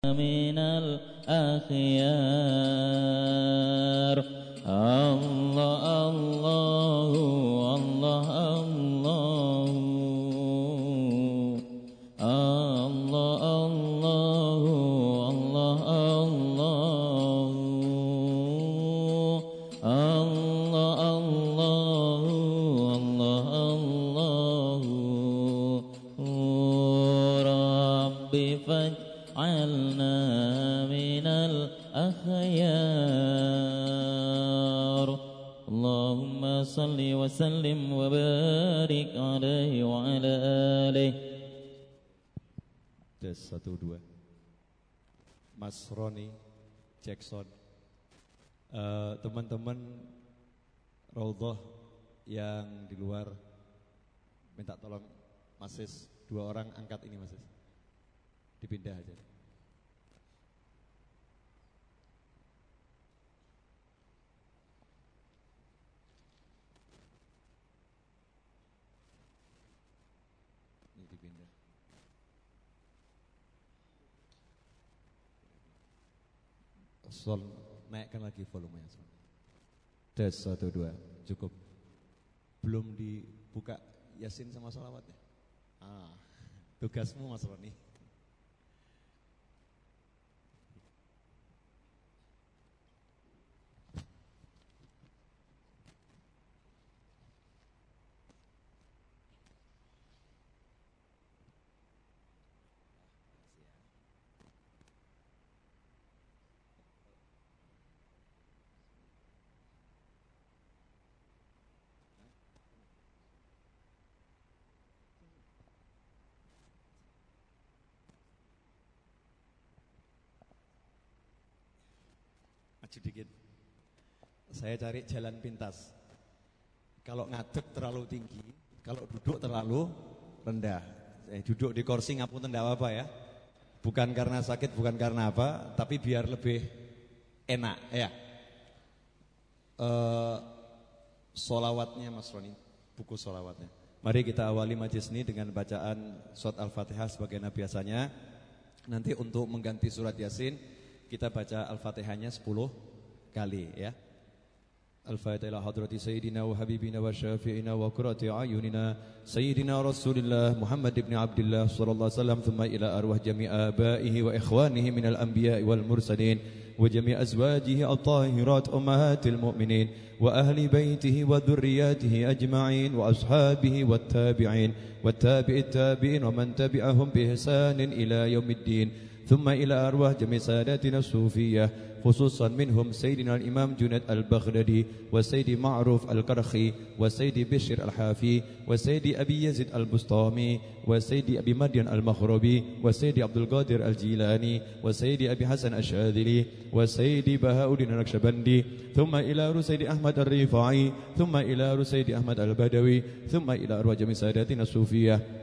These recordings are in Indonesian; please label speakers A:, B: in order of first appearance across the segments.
A: من الأخيار الله الله الله الله الله الله الله الله الله الله ربي فاجعلنا من الأخيار اللهم صل وسلم وبارك عليه وعلى آله.
B: Tes 1 2. Mas Roni Jackson. Teman-teman Raudhah yang di luar minta tolong Mas Sis, 2 orang angkat ini Mas Sis. Dipindah aja. Ini dipindah. Sol, naikkan lagi volumenya. Tes 1 2. Cukup. Belum dibuka Yasin sama sholawat ya? Tugasmu Mas Roni. Sedikit. Saya cari jalan pintas. Kalau ngadeg terlalu tinggi, kalau duduk terlalu rendah. Saya duduk di kursi ngapunten enggak apa-apa ya. Bukan karena sakit, bukan karena apa, tapi biar lebih enak ya. Sholawatnya Mas Roni, buku sholawatnya. Mari kita awali majlis ini dengan bacaan surat Al-Fatihah sebagaimana biasanya. Nanti untuk mengganti surat Yasin kita baca Al-Fatihahnya 10 kali ya. Al-Fatihah hadrati Sayyidina wa Habibina wa Syafi'ina wa qurrati ayunina Sayyidina Rasulillah Muhammad ibn Abdullah sallallahu alaihi wasallam thumma ila arwah jami' abaihi wa ikhwanihi minal anbiya'i wal mursalin wa jami' azwajihi at-tahirat ummahatil mu'minin wa ahli baitihi wa dhurriyyatihi ajma'in wa ashabihi wat tabi'in wat tabi'it tabi'in wa man tabi'ahum bi ihsanin ila yaumiddin. ثم إلى أرواح جميع ساداتنا الصوفية خصوصا منهم سيدنا الإمام جنيد البغدادي وسيدي معروف الكرخي وسيدي بشر الحافي وسيدي أبي يزيد البسطامي وسيدي أبي مدين المغربي وسيدي عبد القادر الجيلاني وسيدي أبي حسن الشاذلي وسيدي بهاء الدين النقشبندي ثم إلى رسيدي أحمد الرفاعي ثم إلى رسيدي أحمد البدوي ثم إلى أرواح جميع ساداتنا الصوفية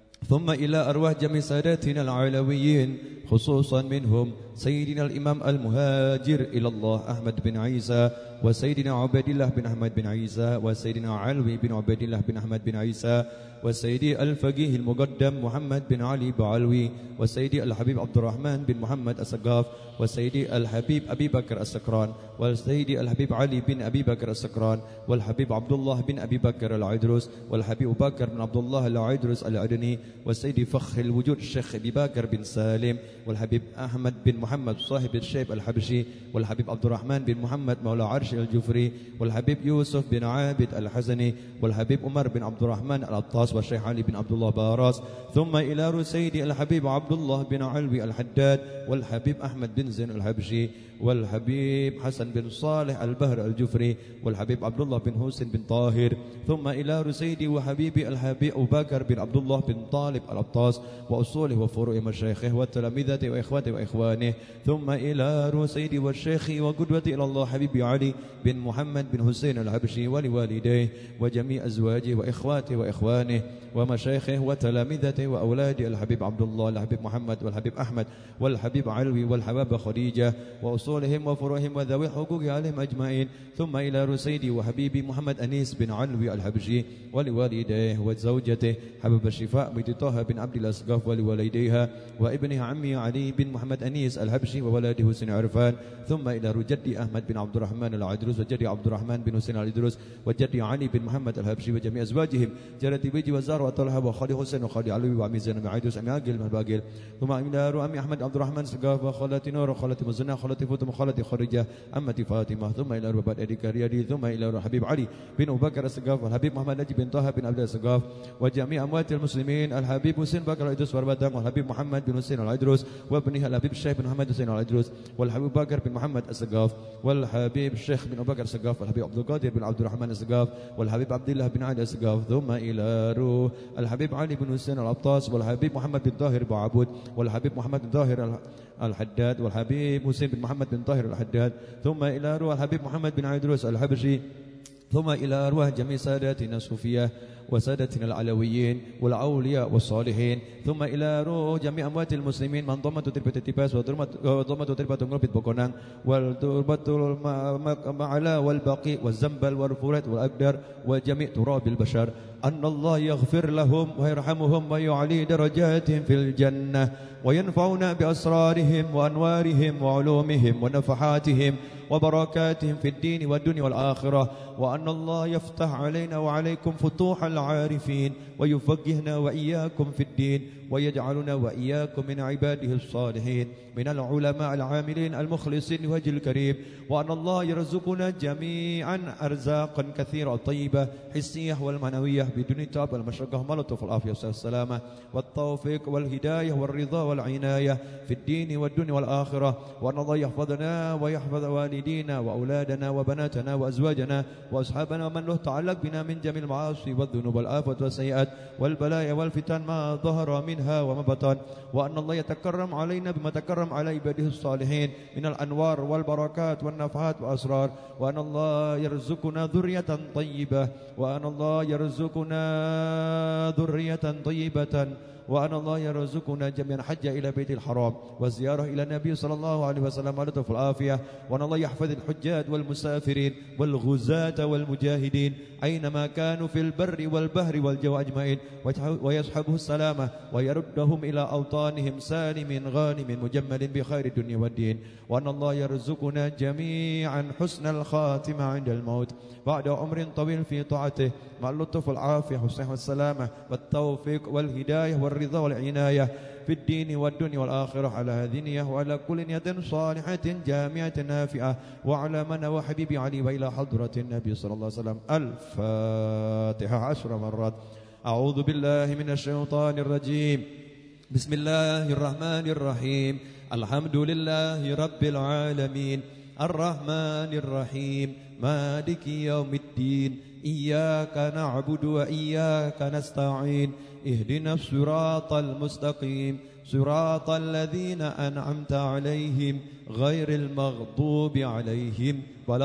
B: ثم إلى أرواح جميع ساداتنا العلويين خصوصا منهم سيدنا الإمام المهاجر إلى الله أحمد بن عيسى وسيدنا عبد الله بن أحمد بن عيسى وسيدنا علوي بن عبد الله بن أحمد بن عيسى وسيدي الفقيه المقدم محمد بن علي بعلوي وسيدي الحبيب عبد الرحمن بن محمد السقاف وسيدي الحبيب أبي بكر السكران وسيدي الحبيب علي بن أبي بكر السكران والحبيب عبد الله بن أبي بكر العيدروس والحبيب بكر بن عبد الله العيدروس العدني وسيدي فخر الوجود الشيخ أبي بكر بن سالم والحبيب أحمد بن محمد صاحب الشيب الحبشي والحبيب عبد الرحمن بن محمد مولى عرش الجفري والحبيب يوسف بن عابد الحزني والحبيب عمر بن عبد الرحمن العطاس والشيخ علي بن عبد الله باراس ثم إلى رسيدي الحبيب عبد الله بن علوي الحداد والحبيب أحمد بن زين الحبشي والحبيب حسن بن صالح البهر الجفري والحبيب عبد الله بن حسين بن طاهر ثم إلى رسيدي وحبيبي الحبيب أبو بكر بن عبد الله بن طالب العطاس وأصوله وفروع مشايخه وتلامذته وإخواته وإخوانه ثم إلى رسيدي والشيخ وقدوتي إلى الله حبيبي علي بن محمد بن حسين الحبشي ولوالديه وجميع أزواجه وإخواته وإخوانه ومشايخه وتلامذته وأولاده الحبيب عبد الله الحبيب محمد والحبيب أحمد والحبيب علوي والحبابة خديجة وأصول وأصولهم وفروعهم وذوي حقوق عليهم أجمعين. ثم إلى رسيدي وحبيبي محمد أنيس بن علوي الحبشي ولوالديه وزوجته حبب الشفاء بنت طه بن عبد الأسقاف ولوالديها وابنها عمي علي بن محمد أنيس الحبشي وولده حسين عرفان. ثم إلى جدي أحمد بن عبد الرحمن العدروس وجدي عبد الرحمن بن حسين العدروس وجدي علي بن محمد الحبشي وجميع أزواجهم جدتي بيجي وزار وطلحة وخالي حسين وخالي علوي وعمي زينب عيدروس أمي عاقل الباقل. ثم إلى أمي أحمد عبد الرحمن سقاف وخالتي نور وخالتي مزنة وخالتي فاطمة وخالتي خديجة عمتي فاطمة. ثم إلى بابا أدي كريادي. ثم إلى حبيب علي بن أبو بكر السقاف والحبيب محمد نجيب بن طه بن عبد السقاف وجميع أموات المسلمين الحبيب حسين بكر العدروس والبدام والحبيب محمد بن حسين العدروس وابنه الحبيب الشيخ بن محمد حسين العدروس والحبيب بكر بن محمد السقاف والحبيب الشيخ بن أبو بكر السقاف والحبيب عبد القادر بن عبد الرحمن السقاف والحبيب عبد الله بن علي السقاف. ثم إلى روح الحبيب علي بن حسين العطاس والحبيب محمد بن طاهر بن عبود والحبيب محمد بن طاهر الحداد والحبيب حسين بن محمد بن طاهر الحداد. ثم إلى روح الحبيب محمد بن عيدروس الحبشي. ثم إلى أرواح جميع ساداتنا الصوفية وسادتنا العلويين والأولياء والصالحين. ثم إلى روح جميع أموات المسلمين من ضمت تربة التباس وضمت تربة غربة بوكونان والتربة المعلا والباقي والزنبل والفرات والأقدر وجميع تراب البشر أن الله يغفر لهم ويرحمهم ويعلي درجاتهم في الجنة وينفعنا بأسرارهم وأنوارهم وعلومهم ونفحاتهم وبركاتهم في الدين والدنيا والآخرة. وأن الله يفتح علينا وعليكم فتوح العارفين ويفقهنا وإياكم في الدين ويجعلنا وإياكم من عباده الصالحين من العلماء العاملين المخلصين لوجه الكريم. وأن الله يرزقنا جميعا أرزاقا كثيرة طيبة حسية والمعنوية بدون تعب والمشقة واللطف والعافية والسلامة والتوفيق والهداية والرضا والعناية في الدين والدنيا والآخرة. وأن الله يحفظنا ويحفظ والدينا وأولادنا وبناتنا وأزواجنا وأصحابنا ومن له تعلق بنا من جميع المعاصي والذنوب والآفات والسيئات والبلايا والفتن ما ظهر منها وما بطن. وأن الله يتكرم علينا بما تكرم على عباده الصالحين من الأنوار والبركات والنفحات والأسرار. وأن الله يرزقنا ذرية طيبة وأن الله يرزقنا ذرية طيبة وأن الله يرزقنا جميعا حج إلى بيت الحرام والزيارة إلى النبي صلى الله عليه وسلم على طرف العافية. وأن الله يحفظ الحجاج والمسافرين والغزاة والمجاهدين أينما كانوا في البر والبحر والجو أجمعين ويصحبه السلامة ويردهم إلى أوطانهم سالم غانم مجمل بخير الدنيا والدين. وأن الله يرزقنا جميعا حسن الخاتمة عند الموت بعد عمر طويل في طاعته مع اللطف والعافية والصحة والسلامة والتوفيق والهداية والرضا والعناية في الدين والدنيا والآخرة. على هذه النية وعلى كل يد صالحة جامعة نافعة وعلى من وحبيبي علي وإلى حضرة النبي صلى الله عليه وسلم. الفاتحة 10 مرات. أعوذ بالله من الشيطان الرجيم. بسم الله الرحمن الرحيم. الحمد لله رب العالمين الرحمن الرحيم مالك يوم الدين إياك نعبد وإياك نستعين اهدنا الصراط المستقيم صراط الذين أنعمت عليهم غير المغضوب عليهم ولا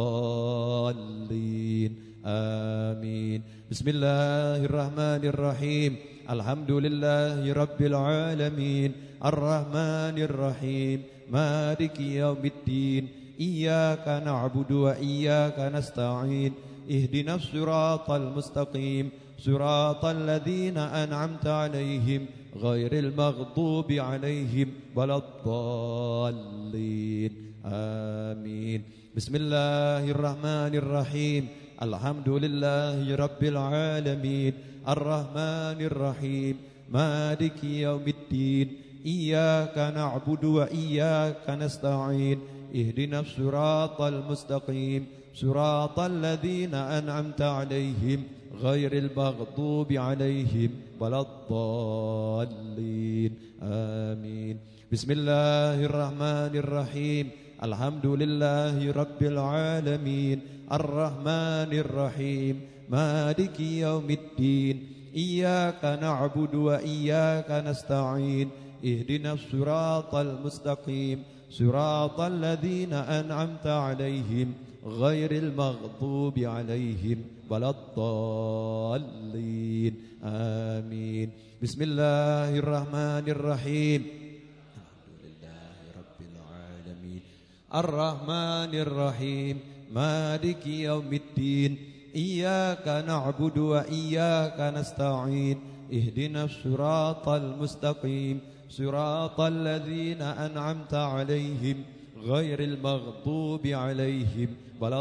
B: الضالين آمين. بسم الله الرحمن الرحيم. الحمد لله رب العالمين الرحمن الرحيم مالك يوم الدين إياك نعبد وإياك نستعين اهدنا الصراط المستقيم صراط الذين أنعمت عليهم غير المغضوب عليهم ولا الضالين آمين. بسم الله الرحمن الرحيم. الحمد لله رب العالمين الرحمن الرحيم مالك يوم الدين إياك نعبد وإياك نستعين اهدنا الصراط المستقيم صراط الذين أنعمت عليهم غير المغضوب عليهم ولا الضالين آمين. بسم الله الرحمن الرحيم. الحمد لله رب العالمين الرحمن الرحيم مالك يوم الدين إياك نعبد وإياك نستعين اهدنا الصراط المستقيم صراط الذين أنعمت عليهم غير المغضوب عليهم ولا الضالين آمين. بسم الله الرحمن الرحيم. الحمد لله رب العالمين الرحمن الرحيم مالك يوم الدين إياك نعبد وإياك نستعين اهدنا الصراط المستقيم صراط الذين أنعمت عليهم غير المغضوب عليهم ولا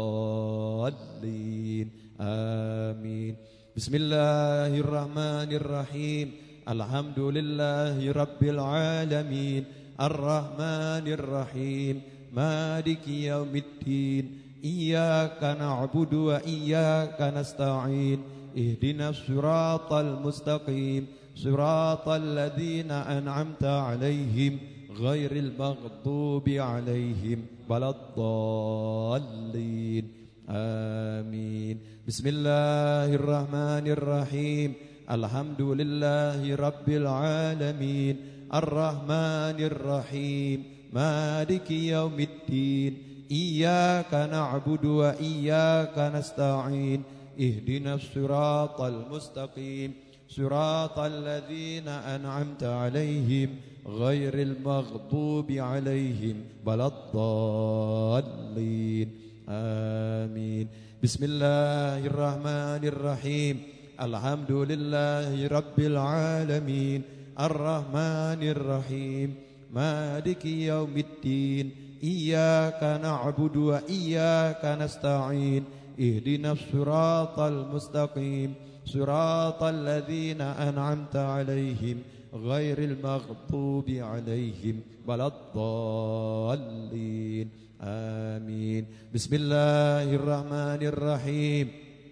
B: الضالين آمين. بسم الله الرحمن الرحيم الحمد لله رب العالمين الرحمن الرحيم مالك يوم الدين إياك نعبد وإياك نستعين اهدنا الصراط المستقيم صراط الذين أنعمت عليهم غير المغضوب عليهم ولا الضالين آمين. بسم الله الرحمن الرحيم الحمد لله رب العالمين الرحمن الرحيم مالك يوم الدين إياك نعبد وإياك نستعين اهدنا الصراط المستقيم صراط الذين أنعمت عليهم غير المغضوب عليهم ولا الضالين آمين. بسم الله الرحمن الرحيم الحمد لله رب العالمين الرحمن الرحيم مالك يوم الدين إياك نعبد وإياك نستعين اهدنا الصراط المستقيم صراط الذين أنعمت عليهم غير المغضوب عليهم ولا الضالين آمين. بسم الله الرحمن الرحيم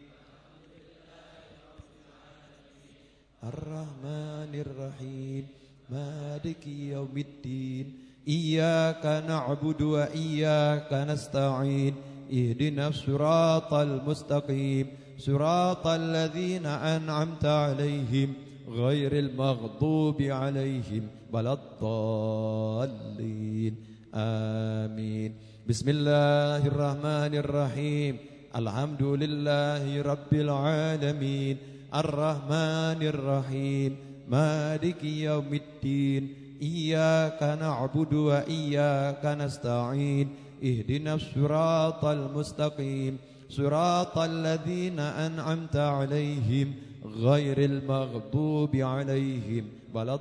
B: الرحمن الرحيم مالك يوم الدين إياك نعبد وإياك نستعين اهدنا الصراط المستقيم صراط الذين أنعمت عليهم غير المغضوب عليهم ولا الضالين آمين. بسم الله الرحمن الرحيم الحمد لله رب العالمين الرحمن الرحيم مالك يوم الدين إياك نعبد وإياك نستعين اهدنا الصراط المستقيم صراط الذين أنعمت عليهم غير المغضوب عليهم ولا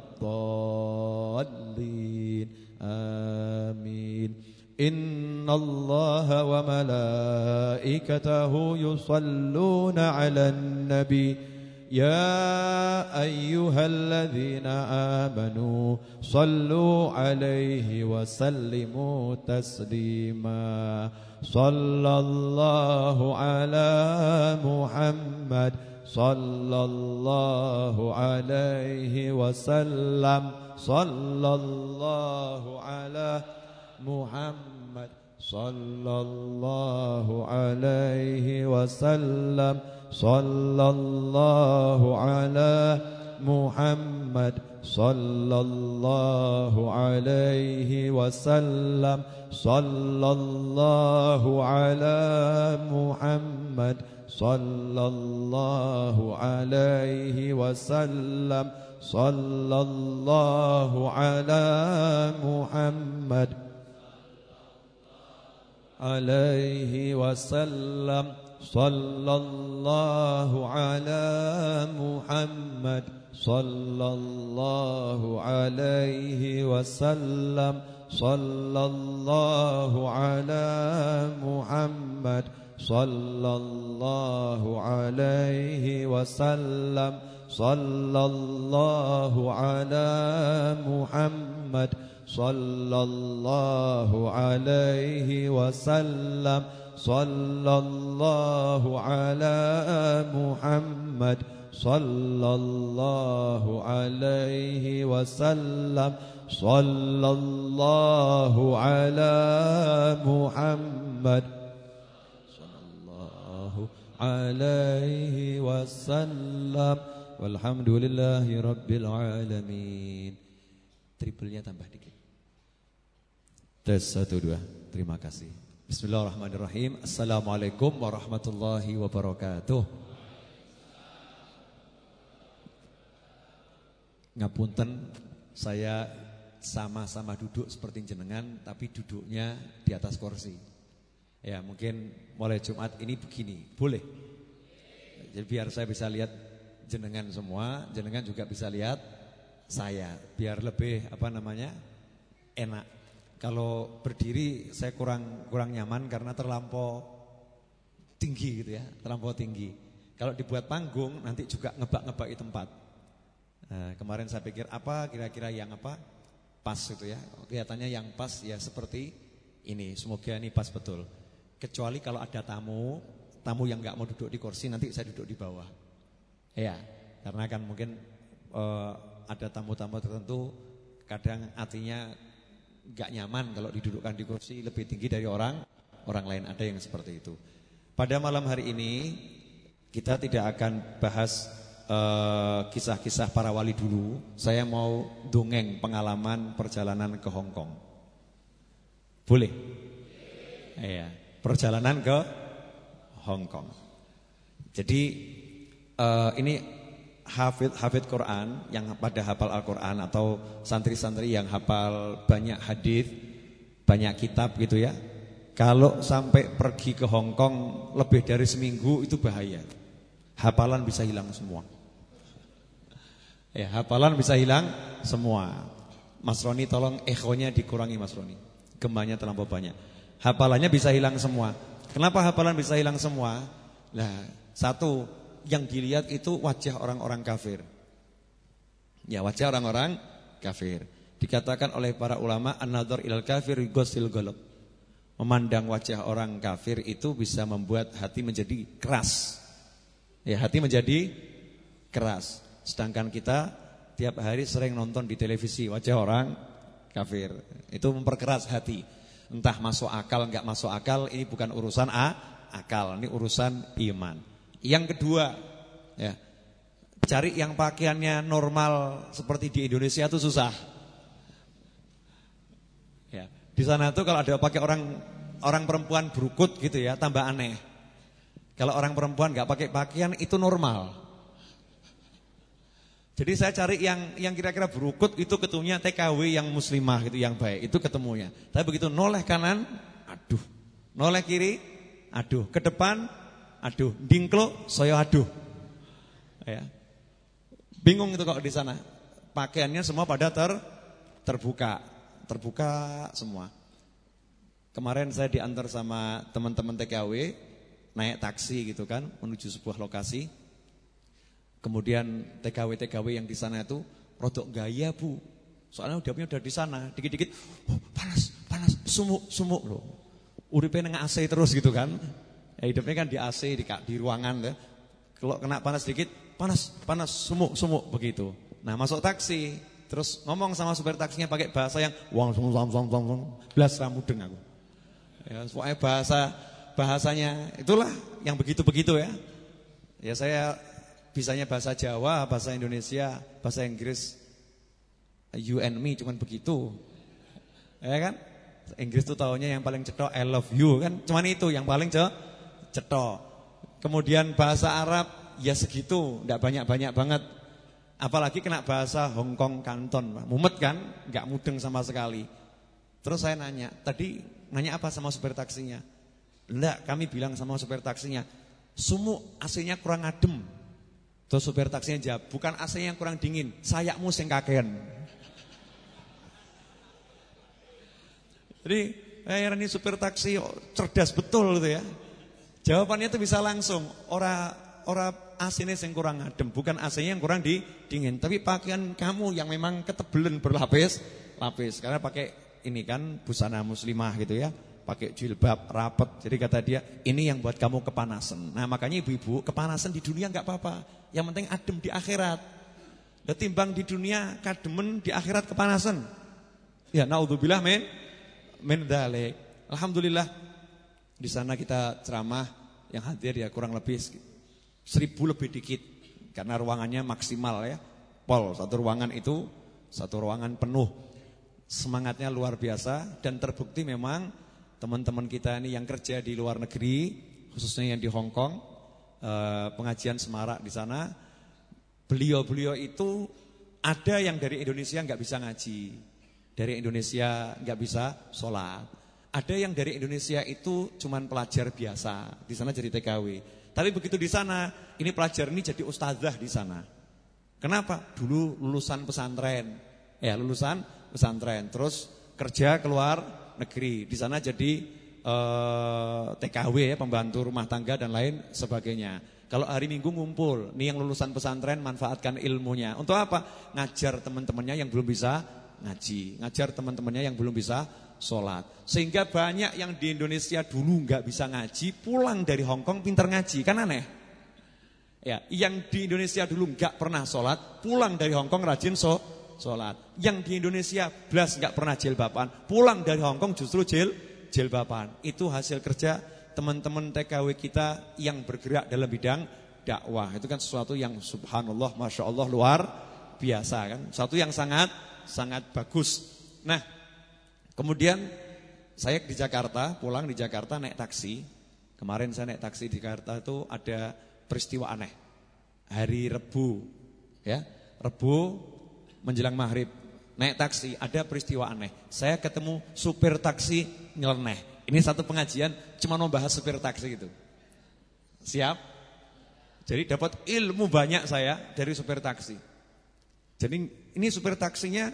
B: الضالين آمين. إن الله وملائكته يصلون على النبي يا أيها الذين آمنوا صلوا عليه وسلموا تسليما صلى الله على محمد صلى الله عليه وسلم صلى الله على محمد صلى الله عليه وسلم صلى الله على محمد صلى الله عليه وسلم صلى الله على محمد صلى الله عليه وسلم صلى الله على محمد عليه وسلم صلى الله على محمد صلى الله عليه وسلم صلى الله على محمد صلى الله عليه وسلم صلى الله على محمد صلى الله عليه وسلم صلى الله على محمد صلى الله عليه وسلم صلى الله على محمد صلى الله عليه وسلم walhamdulillahi rabbil alamin. Triplenya tambah dikit. Tes 1 2. Terima kasih. Bismillahirrahmanirrahim. Assalamualaikum warahmatullahi wabarakatuh. Ngapunten, saya sama-sama duduk seperti jenengan, tapi duduknya di atas kursi. Ya mungkin mulai Jumat ini begini, boleh. Jadi biar saya bisa lihat jenengan semua, jenengan juga bisa lihat saya, biar lebih enak. Kalau berdiri saya kurang nyaman karena terlampau tinggi gitu ya, terlampau tinggi. Kalau dibuat panggung nanti juga ngebak-ngebaki tempat. Kemarin saya pikir apa kira-kira yang pas gitu ya. Kelihatannya yang pas ya seperti ini. Semoga ini pas betul. Kecuali kalau ada tamu yang nggak mau duduk di kursi, nanti saya duduk di bawah. Ya, karena kan mungkin ada tamu-tamu tertentu kadang hatinya nggak nyaman kalau didudukkan di kursi lebih tinggi dari orang lain, ada yang seperti itu. Pada malam hari ini kita tidak akan bahas kisah-kisah para wali dulu. Saya mau dongeng pengalaman perjalanan ke Hong Kong. Boleh? Iya, perjalanan ke Hong Kong. Jadi ini hafid Quran yang pada hafal Al-Quran atau santri-santri yang hafal banyak hadis, banyak kitab gitu ya. Kalau sampai pergi ke Hong Kong lebih dari seminggu itu bahaya. Hafalan bisa hilang semua. Ya, hafalan bisa hilang semua. Mas Roni tolong echonya dikurangi Mas Roni. Gembanya terlampau banyak. Hafalannya bisa hilang semua. Kenapa hafalan bisa hilang semua? Nah, satu yang dilihat itu wajah orang-orang kafir. Ya, wajah orang-orang kafir. Dikatakan oleh para ulama an-nadhar ilal kafir yughsil qalb. Memandang wajah orang kafir itu bisa membuat hati menjadi keras. Ya, hati menjadi keras. Sedangkan kita tiap hari sering nonton di televisi wajah orang kafir. Itu memperkeras hati. Entah masuk akal enggak masuk akal, ini bukan urusan akal, ini urusan iman. Yang kedua, ya, cari yang pakaiannya normal seperti di Indonesia itu susah. Ya, di sana tuh kalau ada pakai orang perempuan berukut gitu ya, tambah aneh. Kalau orang perempuan enggak pakai pakaian itu normal. Jadi saya cari yang kira-kira berukut itu ketemunya TKW yang muslimah gitu, yang baik itu ketemunya. Tapi begitu noleh kanan, aduh. Noleh kiri, aduh. Ke depan, aduh. Dingklo, saya aduh. Ya. Bingung itu kalau di sana. Pakaiannya semua pada terbuka semua. Kemarin saya diantar sama teman-teman TKW naik taksi gitu kan menuju sebuah lokasi. Kemudian TKW yang di sana itu rodok gaya bu. Soalnya udah di sana, dikit-dikit panas, sumuk loh. Uripe nang AC terus gitu kan. Ya hidupnya kan di AC di ruangan ya. Kalau kena panas dikit, panas, sumuk begitu. Nah, masuk taksi, terus ngomong sama supir taksinya pakai bahasa yang wong blas ra mudeng aku. Ya, soalnya bahasanya itulah yang begitu-begitu ya. Ya saya bisanya bahasa Jawa, bahasa Indonesia, bahasa Inggris, you and me cuman begitu. Ya kan? Inggris tuh taunya yang paling cetok I love you kan, cuman itu yang paling cetok. Kemudian bahasa Arab ya segitu, enggak banyak-banyak banget. Apalagi kena bahasa Hong Kong Kanton, mumet kan, enggak mudeng sama sekali. Terus saya nanya, tadi nanya apa sama supir taksinya? Enggak, kami bilang sama supir taksinya, sumuk AC-nya kurang adem. Terus supir taksinya jawab, bukan AC-nya yang kurang dingin, sayakmu sing kakean. Jadi, ini supir taksi cerdas betul gitu ya. Jawabannya itu bisa langsung, ora AC-nya yang kurang adem, bukan AC-nya yang kurang dingin, tapi pakaian kamu yang memang ketebelan berlapis. Karena pakai ini kan busana muslimah gitu ya. Pakai jilbab rapet. Jadi kata dia, ini yang buat kamu kepanasan. Nah makanya ibu-ibu, kepanasan di dunia gak apa-apa. Yang penting adem di akhirat. Timbang di dunia kademen, di akhirat kepanasan. Ya naudzubillah min dzalik. Alhamdulillah di sana kita ceramah yang hadir ya kurang lebih 1000 lebih dikit. Karena ruangannya maksimal ya. Satu ruangan itu satu ruangan penuh. Semangatnya luar biasa dan terbukti memang teman-teman kita ini yang kerja di luar negeri, khususnya yang di Hong Kong, pengajian semarak di sana, beliau-beliau itu ada yang dari Indonesia nggak bisa ngaji. Dari Indonesia nggak bisa sholat. Ada yang dari Indonesia itu cuman pelajar biasa, di sana jadi TKW. Tapi begitu di sana, ini pelajar ini jadi ustazah di sana. Kenapa? Dulu lulusan pesantren. Ya, lulusan pesantren, terus kerja keluar negeri. Di sana jadi TKW ya, pembantu rumah tangga dan lain sebagainya. Kalau hari Minggu ngumpul, nih yang lulusan pesantren manfaatkan ilmunya. Untuk apa? Ngajar teman-temannya yang belum bisa ngaji, ngajar teman-temannya yang belum bisa sholat. Sehingga banyak yang di Indonesia dulu nggak bisa ngaji, pulang dari Hong Kong pintar ngaji, kan aneh. Ya, yang di Indonesia dulu nggak pernah sholat, pulang dari Hong Kong rajin sholat. Yang di Indonesia belas nggak pernah jilbaban, pulang dari Hong Kong justru jilbaban. Itu hasil kerja teman-teman TKW kita yang bergerak dalam bidang dakwah. Itu kan sesuatu yang subhanallah, masya Allah luar biasa kan, sesuatu yang sangat bagus. Nah, kemudian saya di Jakarta, pulang di Jakarta naik taksi. Kemarin saya naik taksi di Jakarta itu ada peristiwa aneh. Hari Rebu, ya, Rebu menjelang maghrib, naik taksi ada peristiwa aneh. Saya ketemu supir taksi nyeleneh. Ini satu pengajian cuma membahas supir taksi gitu. Siap? Jadi dapat ilmu banyak saya dari supir taksi. Jadi ini supir taksinya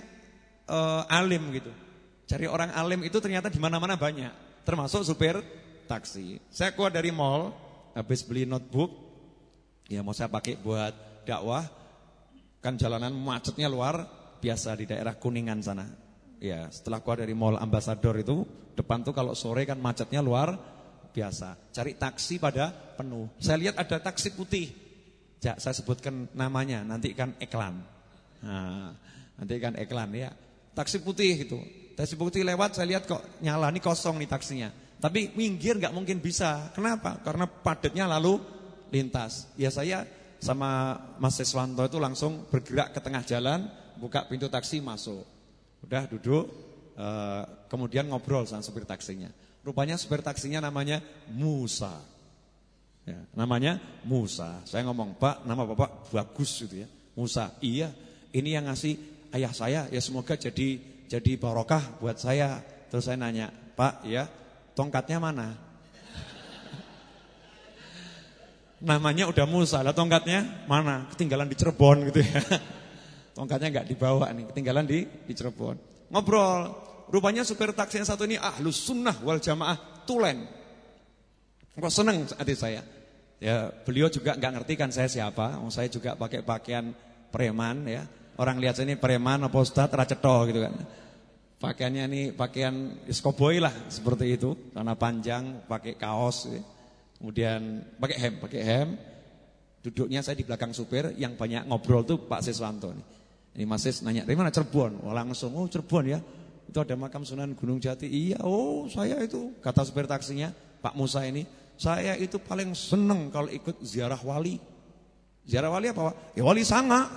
B: alim gitu. Cari orang alim itu ternyata di mana-mana banyak, termasuk supir taksi. Saya keluar dari mall, habis beli notebook, ya mau saya pakai buat dakwah. Kan jalanan macetnya luar biasa di daerah Kuningan sana. Ya, setelah keluar dari mall Ambassador itu, depan tuh kalau sore kan macetnya luar biasa. Cari taksi pada penuh. Saya lihat ada taksi putih. Ya, saya sebutkan namanya, nanti kan iklan. Nah, nanti kan iklan ya. Taksi putih gitu. Taksi putih lewat, saya lihat kok nyala, nih kosong nih taksinya. Tapi minggir nggak mungkin bisa. Kenapa? Karena padatnya lalu lintas. Ya saya sama Mas Siswanto itu langsung bergerak ke tengah jalan, buka pintu taksi masuk. Udah duduk, kemudian ngobrol sama supir taksinya. Rupanya supir taksinya namanya Musa. Ya, namanya Musa. Saya ngomong, Pak, nama Bapak bagus gitu ya. Musa, iya, ini yang ngasih ayah saya, ya semoga jadi barokah buat saya. Terus saya nanya, Pak, ya, tongkatnya mana? Namanya udah Musa, lah tongkatnya mana? Ketinggalan di Cirebon gitu ya. Tongkatnya enggak dibawa nih, ketinggalan di Cirebon. Ngobrol, rupanya supir taksi yang satu ini ahlus sunnah wal jamaah tulen. Kok seneng hati saya. Ya, beliau juga enggak ngerti kan saya siapa. Saya juga pakai pakaian preman ya. Orang lihat saya ini preman apa ustaz racetho gitu kan. Pakaiannya ini pakaian iskoboy lah seperti itu, celana panjang, pakai kaos ya. Kemudian pakai hem. Duduknya saya di belakang supir, yang banyak ngobrol tuh Pak Siswanto nih. Ini Mas Sis nanya, "Dari mana Cirebon?" Oh, langsung, "Oh, Cirebon ya. Itu ada makam Sunan Gunung Jati." "Iya, oh, saya itu." Kata supir taksinya, Pak Musa ini, "Saya itu paling seneng kalau ikut ziarah wali." Ziarah wali apa, Pak? Ya wali Sanga.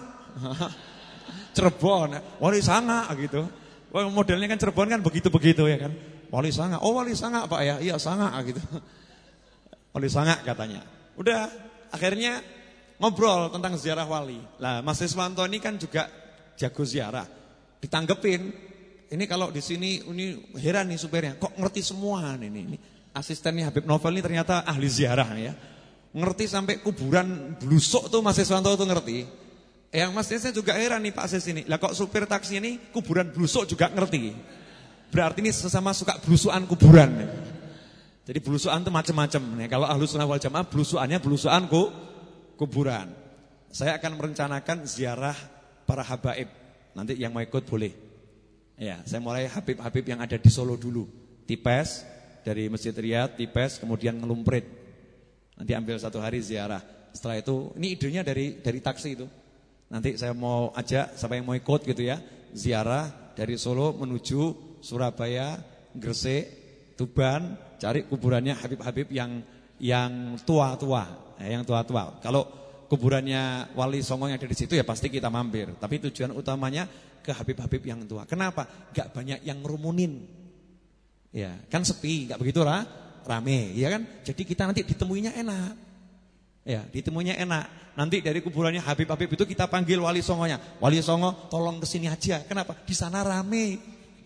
B: Cirebon, wali Sanga gitu. Wah, modelnya kan Cirebon kan begitu-begitu ya kan. Wali Sanga. "Oh, wali Sanga, Pak ya." "Iya, Sanga." gitu. Wali Sanga katanya. Udah, akhirnya ngobrol tentang ziarah wali. Lah, Mas Siswanto ini kan juga jago ziarah. Ditanggepin. Ini kalau di sini ini heran nih supirnya, kok ngerti semua nih. Ini asistennya Habib Novel ini ternyata ahli ziarah nih ya. Ngerti sampai kuburan blusuk tuh Mas Siswanto tuh ngerti. Yang Mas Siswanto juga heran nih Pak Sis ini. Lah kok supir taksi ini kuburan blusuk juga ngerti. Berarti ini sesama suka blusukan kuburan. Jadi blusukan itu macam-macam. Kalau Ahlus Sunnah wal Jamaah blusukannya blusukan kuburan. Saya akan merencanakan ziarah para habaib. Nanti yang mau ikut boleh. Ya, saya mulai habib-habib yang ada di Solo dulu. Tipes dari Masjid Riyadh, Tipes kemudian Ngelumprit. Nanti ambil satu hari ziarah. Setelah itu, ini idenya dari taksi itu. Nanti saya mau ajak siapa yang mau ikut gitu ya. Ziarah dari Solo menuju Surabaya, Gresik, Tuban, cari kuburannya habib-habib yang tua-tua, yang tua-tua. Kalau kuburannya Wali Songo yang ada di situ ya pasti kita mampir. Tapi tujuan utamanya ke habib-habib yang tua. Kenapa? Gak banyak yang ngerumunin. Ya, kan sepi, gak begitu lah, rame, ya kan? Jadi kita nanti ditemuinya enak. Ya, ditemuinya enak. Nanti dari kuburannya habib-habib itu kita panggil Wali Songonya. Wali Songo, tolong kesini aja. Kenapa? Di sana rame.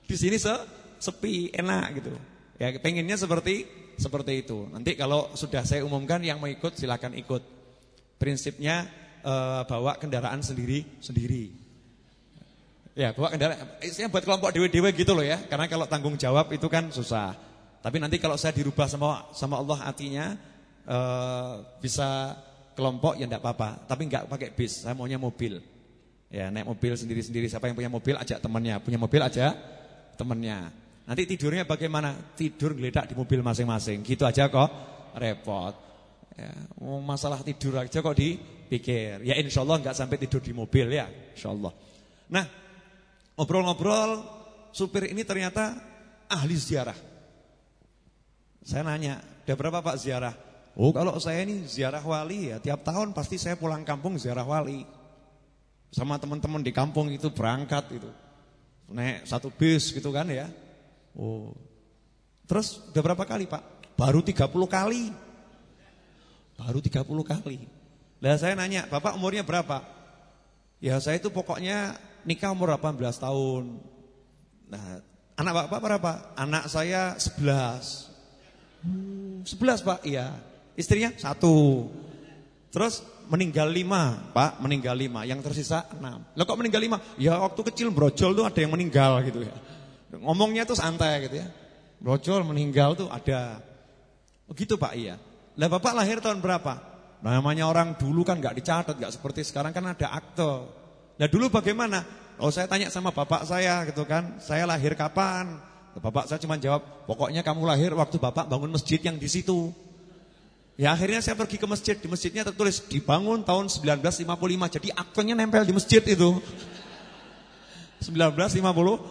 B: Di sini sepi, enak gitu. Ya pengennya seperti itu. Nanti kalau sudah saya umumkan yang mau ikut silakan ikut. Prinsipnya bawa kendaraan sendiri. Ya, bawa kendaraan. Isinya buat kelompok dewe-dewe gitu loh ya. Karena kalau tanggung jawab itu kan susah. Tapi nanti kalau saya dirubah sama Allah hatinya bisa kelompok ya enggak apa-apa. Tapi enggak pakai bis, saya maunya mobil. Ya, naik mobil sendiri-sendiri. Siapa yang punya mobil ajak temannya, punya mobil ajak temannya. Nanti tidurnya bagaimana? Tidur geledak di mobil masing-masing. Gitu aja kok repot. Ya, masalah tidur aja kok dipikir. Ya insyaallah enggak sampai tidur di mobil ya, insyaallah. Nah, ngobrol-ngobrol supir ini ternyata ahli ziarah. Saya nanya, "Udah berapa Pak ziarah?" "Oh, kalau saya ini ziarah wali ya tiap tahun pasti saya pulang kampung ziarah wali. Sama teman-teman di kampung itu berangkat itu. Naik satu bis gitu kan ya." "Oh. Terus udah berapa kali, Pak?" "Baru 30 kali." Baru 30 kali. Lah saya nanya, "Bapak umurnya berapa?" "Ya saya itu pokoknya nikah umur 18 tahun. Nah, anak Bapak berapa?" "Anak saya 11. 11 Pak, iya. Istrinya 1. Terus meninggal 5 Pak, meninggal 5. Yang tersisa 6. Lah kok meninggal 5? Ya waktu kecil brojol tuh ada yang meninggal gitu ya. Ngomongnya tuh santai gitu ya. Brojol meninggal tuh ada. Begitu Pak, iya. Lah Bapak lahir tahun berapa? Nah, namanya orang dulu kan gak dicatat, gak seperti sekarang kan ada akte. Nah dulu bagaimana? Oh saya tanya sama bapak saya gitu kan, saya lahir kapan? Bapak saya cuma jawab, pokoknya kamu lahir waktu bapak bangun masjid yang di situ. Ya akhirnya saya pergi ke masjid, di masjidnya tertulis dibangun tahun 1955, jadi aktenya nempel di masjid itu. 1955.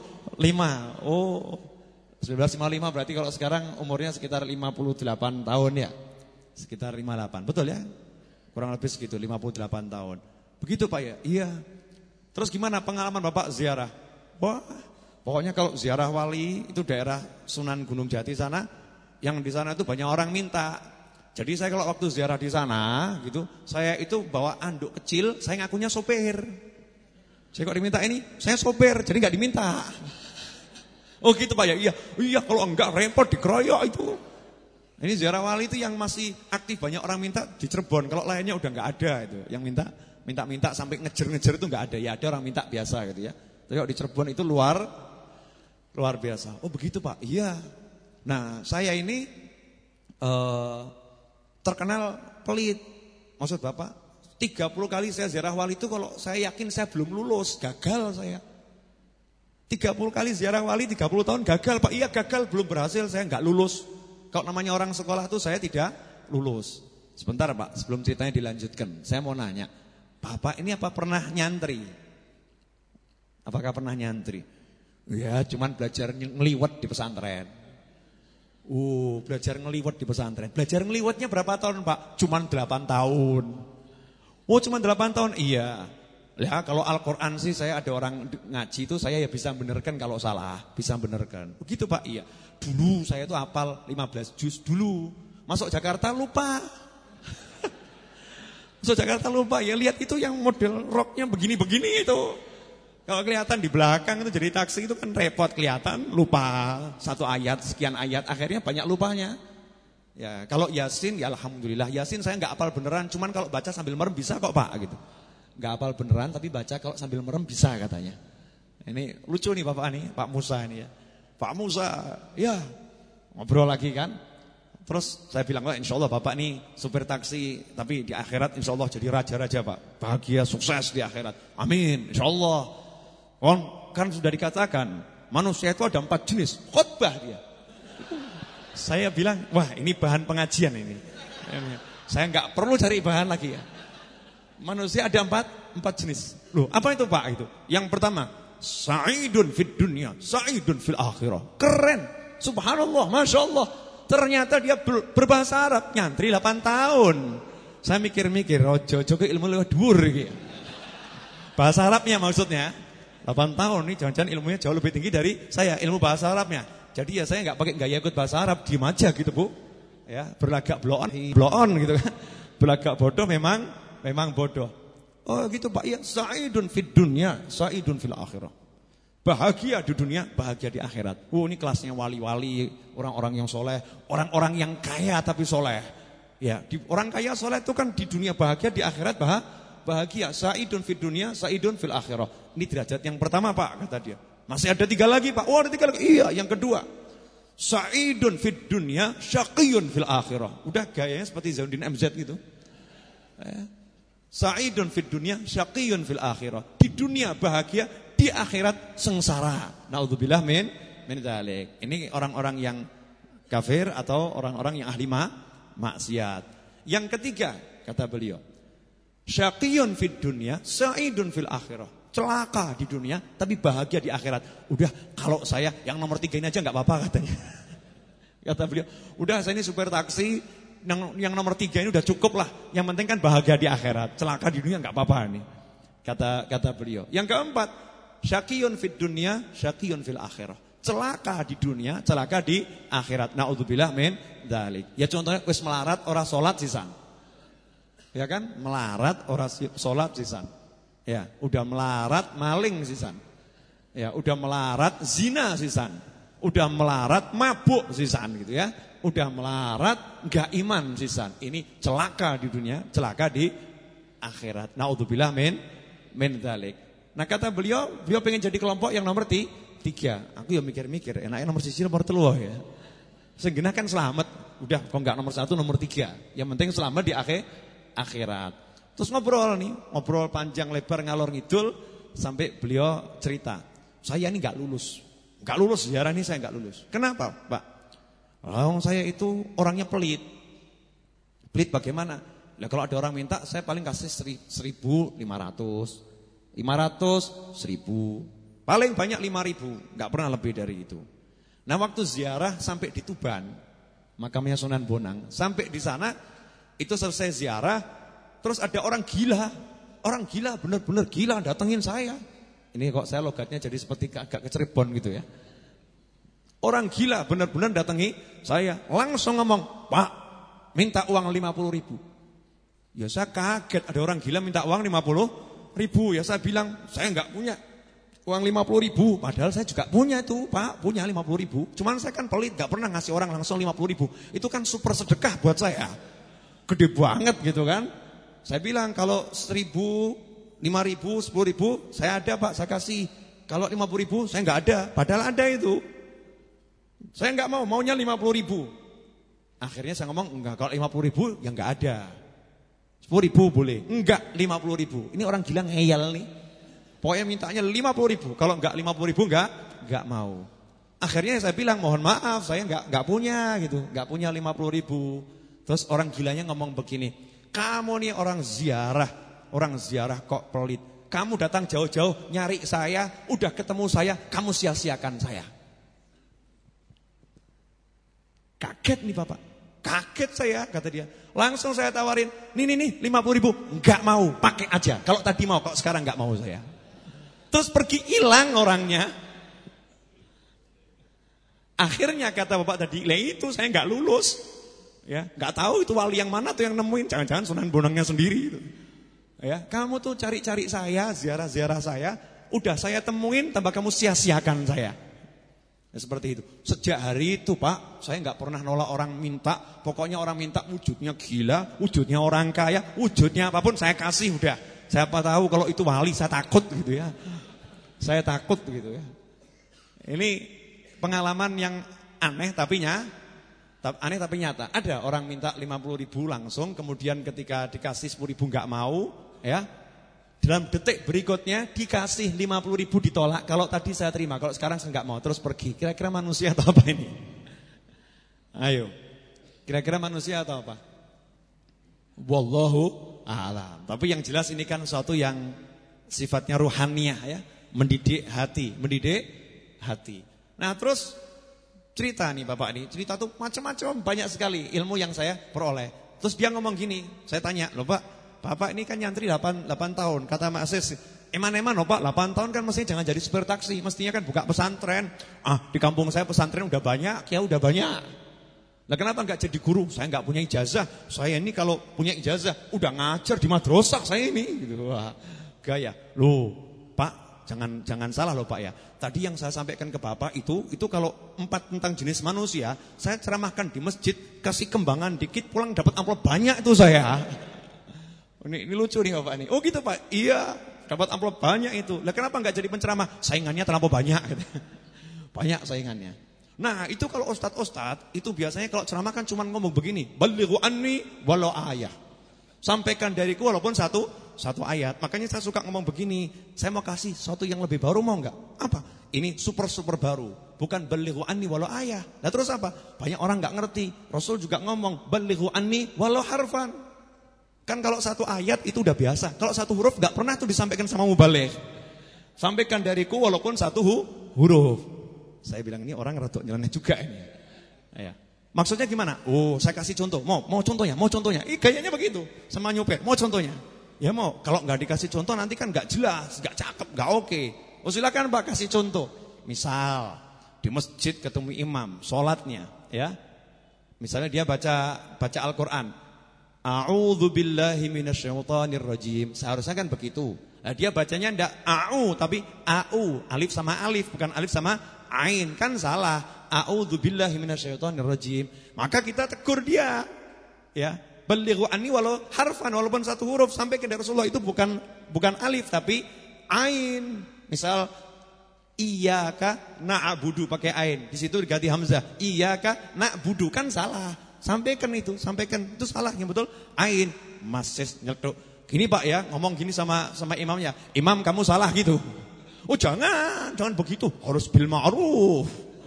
B: Oh, 1955 berarti kalau sekarang umurnya sekitar 58 tahun ya. Sekitar 58, betul ya? Kurang lebih segitu, 58 tahun. Begitu Pak ya? Iya. Terus gimana pengalaman Bapak ziarah? Wah, pokoknya kalau ziarah wali itu daerah Sunan Gunung Jati sana, yang di sana itu banyak orang minta. Jadi saya kalau waktu ziarah di sana gitu, saya itu bawa anduk kecil, saya ngakunya sopir. Saya kok diminta ini, saya sopir, jadi nggak diminta. Oh gitu Pak ya? Iya. Iya kalau enggak repot dikeroyok itu. Ini ziarah wali itu yang masih aktif banyak orang minta di Cirebon. Kalau lainnya udah nggak ada itu. Yang minta sampai ngejer-ngejer itu nggak ada. Ya ada orang minta biasa gitu ya. Tapi kalau di Cirebon itu luar biasa. Oh begitu Pak. Iya. Nah saya ini terkenal pelit. Maksud Bapak 30 kali saya ziarah wali itu kalau saya yakin saya belum lulus, gagal saya. 30 kali ziarah wali 30 tahun gagal Pak. Iya gagal, belum berhasil, saya nggak lulus. Kalau namanya orang sekolah itu saya tidak lulus. Sebentar Pak, sebelum ceritanya dilanjutkan, saya mau nanya, Bapak ini apa pernah nyantri? Apakah pernah nyantri? Ya, cuman belajar ngeliwet di pesantren. Belajar ngeliwet di pesantren. Belajar ngeliwetnya berapa tahun Pak? Cuman 8 tahun. Oh, cuman 8 tahun? Iya. Ya, kalau Al-Quran sih saya ada orang ngaji itu saya ya bisa benerkan kalau salah, bisa benerkan. Begitu Pak, iya. Dulu saya itu hafal 15 juz dulu. Masuk Jakarta lupa. Masuk Jakarta lupa. Ya lihat itu yang model roknya begini-begini itu. Kalau kelihatan di belakang itu jadi taksi itu kan repot kelihatan. Lupa satu ayat, sekian ayat. Akhirnya banyak lupanya. Ya, kalau Yasin ya alhamdulillah. Yasin saya gak hafal beneran. Cuman kalau baca sambil merem bisa kok Pak gitu. Gak hafal beneran tapi baca kalau sambil merem bisa katanya. Ini lucu nih Bapak nih, Pak Musa ini ya. Pak Musa, ya ngobrol lagi kan. Terus saya bilang, insya Allah Bapak nih supir taksi, tapi di akhirat insya Allah jadi raja-raja Pak. Bahagia, sukses di akhirat. Amin, insya Allah. Kan sudah dikatakan, manusia itu ada 4 jenis. Khotbah dia. Saya bilang, wah ini bahan pengajian ini. Saya nggak perlu cari bahan lagi ya. Manusia ada 4 jenis. Loh, apa itu Pak itu? Yang pertama, sa'idun fid dunya, sa'idun fil akhirah. Keren. Subhanallah, Masya Allah. Ternyata dia berbahasa Arab. Nyantri 8 tahun. Saya mikir-mikir, ojo-ojo ke ilmu lewat dhuwur iki. Bahasa Arabnya maksudnya 8 tahun nih, jangan-jangan ilmunya jauh lebih tinggi dari saya, ilmu bahasa Arabnya. Jadi ya saya enggak pakai gaya ikut bahasa Arab, diem aja gitu, Bu. Ya, berlagak bloon gitu kan. Berlagak bodoh memang bodoh. Oh gitu Pak, ya sa'idun fid dunya, sa'idun fil akhirah. Bahagia di dunia, bahagia di akhirat. Ini kelasnya wali-wali, orang-orang yang soleh, orang-orang yang kaya tapi soleh. Ya, orang kaya soleh itu kan di dunia bahagia, di akhirat bahagia. Sa'idun fid dunia, sa'idun fil akhirah. Ini derajat yang pertama Pak, kata dia. Masih ada 3 lagi Pak. Oh ada 3 lagi. Iya, yang kedua. Sa'idun fid dunia, syaqiyun fil akhirah. Udah gayanya seperti Zainuddin MZ gitu. Sa'idun fid dunia, syaqiyun fil akhirah. Di dunia bahagia, di akhirat sengsara. Naudzubillah min dzalik. Ini orang-orang yang kafir atau orang-orang yang ahli maksiat. Yang ketiga, kata beliau, syaqiyun fid dunya, sa'idun fil akhirah. Celaka di dunia tapi bahagia di akhirat. Udah, kalau saya yang nomor 3 ini aja enggak apa-apa katanya. Kata beliau, udah saya ini supir taksi, yang nomor 3 ini udah cukup lah. Yang penting kan bahagia di akhirat. Celaka di dunia enggak apa-apa nih. Kata beliau. Yang keempat, syaqiyun fid dunya, syaqiyun fil akhirah. Celaka di dunia, celaka di akhirat. Naudzubillah min dzalik. Ya contohnya wis melarat ora salat sisan. Ya kan? Melarat ora salat sisan. Ya, udah melarat maling sisan. Ya, udah melarat zina sisan. Udah melarat mabuk sisan gitu ya. Udah melarat enggak iman sisan. Ini celaka di dunia, celaka di akhirat. Naudzubillah min dzalik. Nah kata beliau pengen jadi kelompok yang nomor 3. Aku ya mikir-mikir, enaknya nomor 1 nomor 3 ya. Senggenah kan selamat. Udah kok enggak nomor 1 nomor 3. Yang penting selamat di akhirat. Terus ngobrol panjang lebar ngalor ngidul sampai beliau cerita, saya ini enggak lulus. Enggak lulus ziarah ini saya enggak lulus. Kenapa, Pak? Saya itu orangnya pelit. Pelit bagaimana? Lah kalau ada orang minta saya paling kasih 1.500. 500, 1.000, paling banyak 5.000, enggak pernah lebih dari itu. Nah waktu ziarah sampai di Tuban, makamnya Sunan Bonang, sampai di sana itu selesai ziarah, terus ada orang gila benar-benar gila datengin saya. Ini kok saya logatnya jadi seperti agak ke Cirebon gitu ya. Orang gila benar-benar datangi saya, langsung ngomong, Pak, minta uang 50.000. Ya saya kaget ada orang gila minta uang 50.000. Ya saya bilang saya enggak punya uang 50.000. Padahal saya juga punya itu Pak, punya 50.000. Cuman saya kan pelit, enggak pernah ngasih orang langsung 50.000. Itu kan super sedekah buat saya. Gede banget gitu kan. Saya bilang kalau 1.000, 5.000, 10.000 saya ada Pak, saya kasih. Kalau 50.000 saya enggak ada, padahal ada itu. Saya enggak maunya 50.000. Akhirnya saya ngomong enggak, kalau 50.000 ya enggak ada. 10.000 boleh, enggak 50.000. Ini orang gila ngeyel nih. Pokoknya mintanya 50.000. Kalau enggak 50.000 enggak mau. Akhirnya saya bilang mohon maaf, saya enggak punya gitu, enggak punya 50.000. Terus orang gilanya ngomong begini, kamu nih orang ziarah kok pelit. Kamu datang jauh-jauh nyari saya, udah ketemu saya, kamu sia-siakan saya. Kaget nih Bapak. Kaget saya, kata dia. Langsung saya tawarin, nih 50.000. Enggak mau, pakai aja. Kalau tadi mau, kok sekarang enggak mau saya. Terus pergi hilang orangnya. Akhirnya kata Bapak tadi, itu saya enggak lulus. Ya, enggak tahu itu wali yang mana tuh yang nemuin. Jangan-jangan Sunan Bonangnya sendiri itu. Ya, kamu tuh cari-cari saya, ziarah-ziarah saya, udah saya temuin, tambah kamu sia-siakan saya. Ya, seperti itu. Sejak hari itu Pak, saya enggak pernah nolak orang minta. Pokoknya orang minta wujudnya gila, wujudnya orang kaya, wujudnya apapun saya kasih udah. Siapa tahu kalau itu wali, saya takut gitu ya. Saya takut gitu ya. Ini pengalaman yang aneh tapi nyata. Ada orang minta 50.000 langsung, kemudian ketika dikasih 10.000 enggak mau, ya. Dalam detik berikutnya dikasih 50.000 ditolak. Kalau tadi saya terima, kalau sekarang saya enggak mau, terus pergi. Kira-kira manusia atau apa ini? Ayo. Kira-kira manusia atau apa? Wallahu a'lam. Tapi yang jelas ini kan suatu yang sifatnya ruhaniyah ya, mendidik hati. Nah, terus cerita nih Bapak nih, cerita tuh macam-macam, banyak sekali ilmu yang saya peroleh. Terus dia ngomong gini, saya tanya, "Loh Pak, Bapak ini kan nyantri 8 tahun." Kata Mak Asis, "Eman-eman loh Pak, 8 tahun kan mestinya jangan jadi supir taksi, mestinya kan buka pesantren." Di kampung saya pesantren udah banyak, ya udah banyak. Lah kenapa enggak jadi guru? Saya enggak punya ijazah. Saya ini kalau punya ijazah udah ngajar di madrasah saya ini gitu. Wah, gaya. Loh, Pak, Jangan salah loh Pak ya. Tadi yang saya sampaikan ke Bapak itu kalau 4 tentang jenis manusia, saya ceramahkan di masjid, kasih kembangan dikit, pulang dapat amplop banyak itu saya. Ini lucu nih Bapak nih. Oh gitu Pak. Iya, dapat amplop banyak itu. Lah kenapa enggak jadi penceramah? Saingannya terlalu banyak gitu. Banyak saingannya. Nah, itu kalau ustadz itu biasanya kalau ceramah kan cuma ngomong begini, balighu anni walau ayah. Sampaikan dariku walaupun satu ayat. Makanya saya suka ngomong begini, saya mau kasih sesuatu yang lebih baru, mau enggak? Apa? Ini super baru. Bukan balighu anni walau ayah. Nah terus apa? Banyak orang enggak ngerti. Rasul juga ngomong balighu anni walau harfan. Kan kalau satu ayat itu udah biasa. Kalau satu huruf enggak pernah tuh disampaikan sama mubaligh. Sampaikan dariku walaupun satu huruf. Saya bilang ini orang rada nyeleneh juga ini. Ya. Maksudnya gimana? Oh, saya kasih contoh. Mau contohnya? Gayanya begitu. Sama nyopet. Mau contohnya? Ya mau. Kalau nggak dikasih contoh nanti kan nggak jelas, nggak cakep, nggak oke. Oh silakan Pak kasih contoh. Misal di masjid ketemu imam, sholatnya, ya. Misalnya dia baca Al-Quran. A'udzu billahi minasyaitonir rajim. Seharusnya kan begitu. Nah, dia bacanya enggak a'u tapi a'u, alif sama alif, bukan alif sama ain. Kan salah. A'udzu billahi minasyaitonir rajim. Maka kita tegur dia. Ya. Balighu anni walau harfan, walaupun satu huruf. Sampai ke Rasulullah itu bukan alif tapi ain. Misal iyyaka na'budu pakai ain. Di situ diganti hamzah. Iyyaka na'budu, kan salah. Sampaikan itu salah, yang betul ain. Mases nyeletuk. Gini Pak ya, ngomong gini sama imamnya. Imam kamu salah gitu. Oh jangan begitu. Harus bil ma'ruf.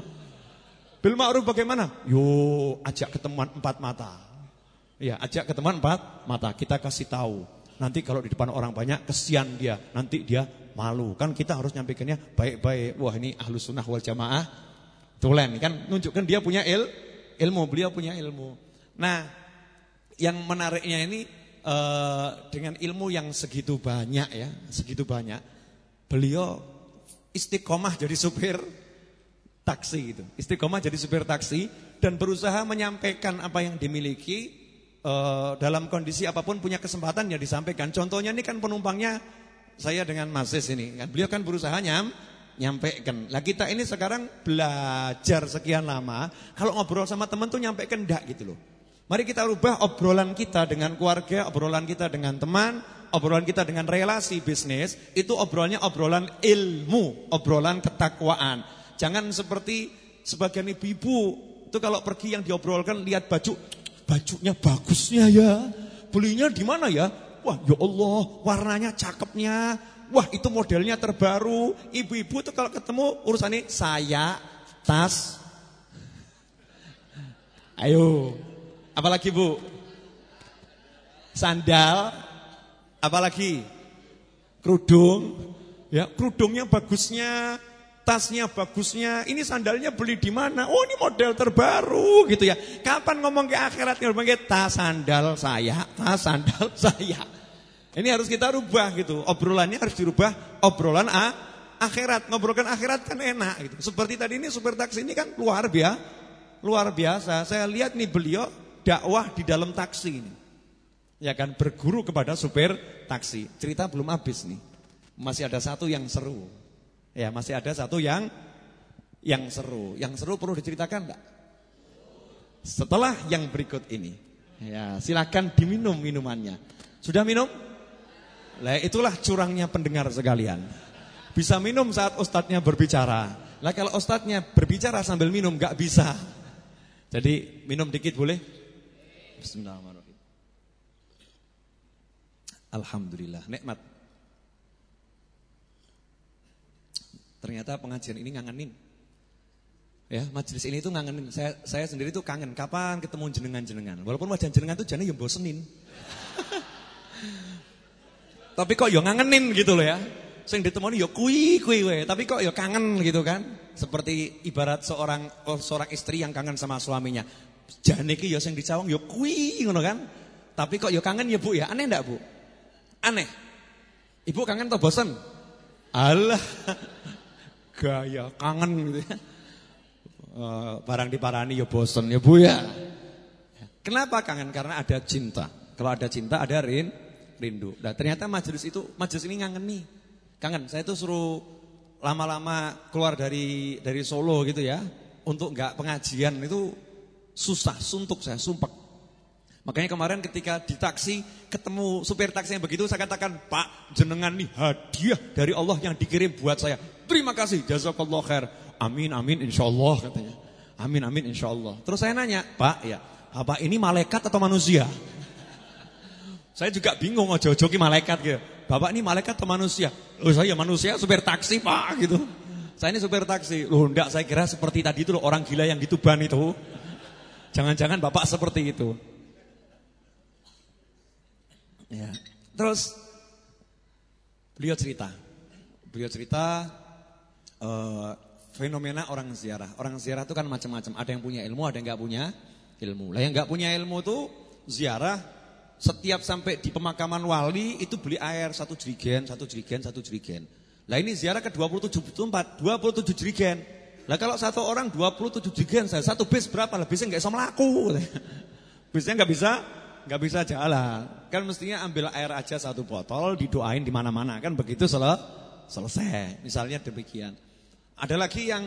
B: Bil ma'ruf bagaimana? Yo, ajak ketemuan 4 mata. Ya, ajak ketemuan 4 mata. Kita kasih tahu. Nanti kalau di depan orang banyak, kesian dia. Nanti dia malu. Kan kita harus nyampaikannya baik-baik. Wah ini ahlus sunnah wal jamaah. Tulen kan nunjukkan dia punya ilmu. Beliau punya ilmu. Nah, yang menariknya ini dengan ilmu yang segitu banyak ya. Segitu banyak. Beliau istiqomah jadi supir taksi gitu. Istiqomah jadi supir taksi dan berusaha menyampaikan apa yang dimiliki dalam kondisi apapun, punya kesempatan ya disampaikan. Contohnya ini kan penumpangnya saya dengan Mas Sis ini kan. Beliau kan berusaha nyampaikan. Lah kita ini sekarang belajar sekian lama, kalau ngobrol sama teman tuh nyampaikan enggak gitu loh. Mari kita rubah obrolan kita dengan keluarga, obrolan kita dengan teman, obrolan kita dengan relasi bisnis, itu obrolan ilmu, obrolan ketakwaan. Jangan seperti sebagian ibu-ibu itu kalau pergi yang diobrolkan lihat bajunya bagusnya ya. Belinya di mana ya? Wah, ya Allah, warnanya cakepnya. Wah, itu modelnya terbaru. Ibu-ibu tuh kalau ketemu urusannya saya, tas. Ayo. Apalagi Bu? Sandal. Apalagi? Kerudung. Ya, kerudungnya bagusnya. tasnya bagusnya, ini sandalnya beli di mana? Oh, ini model terbaru gitu ya. Kapan ngomong ke akhirat? Ngomong ke tas sandal saya. Ini harus kita rubah gitu. Obrolannya harus dirubah obrolan akhirat. Ngobrolkan akhirat kan enak gitu. Seperti tadi ini supir taksi ini kan luar biasa. Saya lihat nih beliau dakwah di dalam taksi ini. Ya kan, berguru kepada supir taksi. Cerita belum habis nih. Masih ada satu yang seru. Ya, masih ada satu yang seru. Yang seru perlu diceritakan enggak? Setelah yang berikut ini. Ya, silakan diminum minumannya. Sudah minum? Lah, itulah curangnya pendengar sekalian. Bisa minum saat ustadznya berbicara. Lah, kalau ustadznya berbicara sambil minum enggak bisa. Jadi minum dikit boleh? Bismillahirrahmanirrahim. Alhamdulillah, nikmat. Ternyata pengajian ini ngangenin. Ya, majelis ini tuh ngangenin. Saya sendiri tuh kangen kapan ketemu jenengan-jenengan. Walaupun wajah jenengan tuh jane yo bosenin. Tapi kok yo ngangenin gitu loh ya. Sing ditemoni yo kuwi wae, tapi kok yo kangen gitu kan. Seperti ibarat seorang istri yang kangen sama suaminya. Jane iki yo sing dicawang yo kuwi ngono kan. Tapi kok yo kangen ya Bu ya. Aneh ndak Bu? Aneh. Ibu kangen atau bosan? Alah. Gaya kangen gitu ya. Barang diparani ya bosan ya Bu ya. Kenapa kangen? Karena ada cinta. Kalau ada cinta ada rindu. Nah, ternyata majelis ini ngangeni. Kangen, saya tuh suruh lama-lama keluar dari Solo gitu ya. Untuk enggak pengajian itu susah, suntuk saya, sumpek. Makanya kemarin ketika di taksi ketemu supir taksi yang begitu, saya katakan, "Pak, jenengan nih hadiah dari Allah yang dikirim buat saya. Terima kasih, jazakallah khair. Amin, amin, insyaallah," katanya. Amin, amin, insyaallah. Terus saya nanya, "Pak, ya, apa ini malaikat atau manusia?" Saya juga bingung, ojo-ojo ki malaikat gitu. "Bapak ini malaikat atau manusia?" "Loh, saya manusia, supir taksi, Pak," gitu. "Saya ini supir taksi." "Loh, enggak, saya kira seperti tadi itu loh, orang gila yang di Tuban itu. Jangan-jangan Bapak seperti itu." Ya. Terus beliau cerita fenomena orang ziarah. Orang ziarah itu kan macam-macam. Ada yang punya ilmu, ada yang nggak punya ilmu. Lah yang nggak punya ilmu tuh ziarah setiap sampai di pemakaman wali itu beli air 1 jerigen. Lah ini ziarah ke 27 tempat, 27 jerigen. Lah kalau satu orang 27 jerigen, saya satu bis berapa? Lah bisnya nggak bisa melaku. Bisnya nggak bisa jalan. Kan mestinya ambil air aja 1 botol, didoain di mana-mana, kan begitu selesai. Misalnya demikian. Ada lagi yang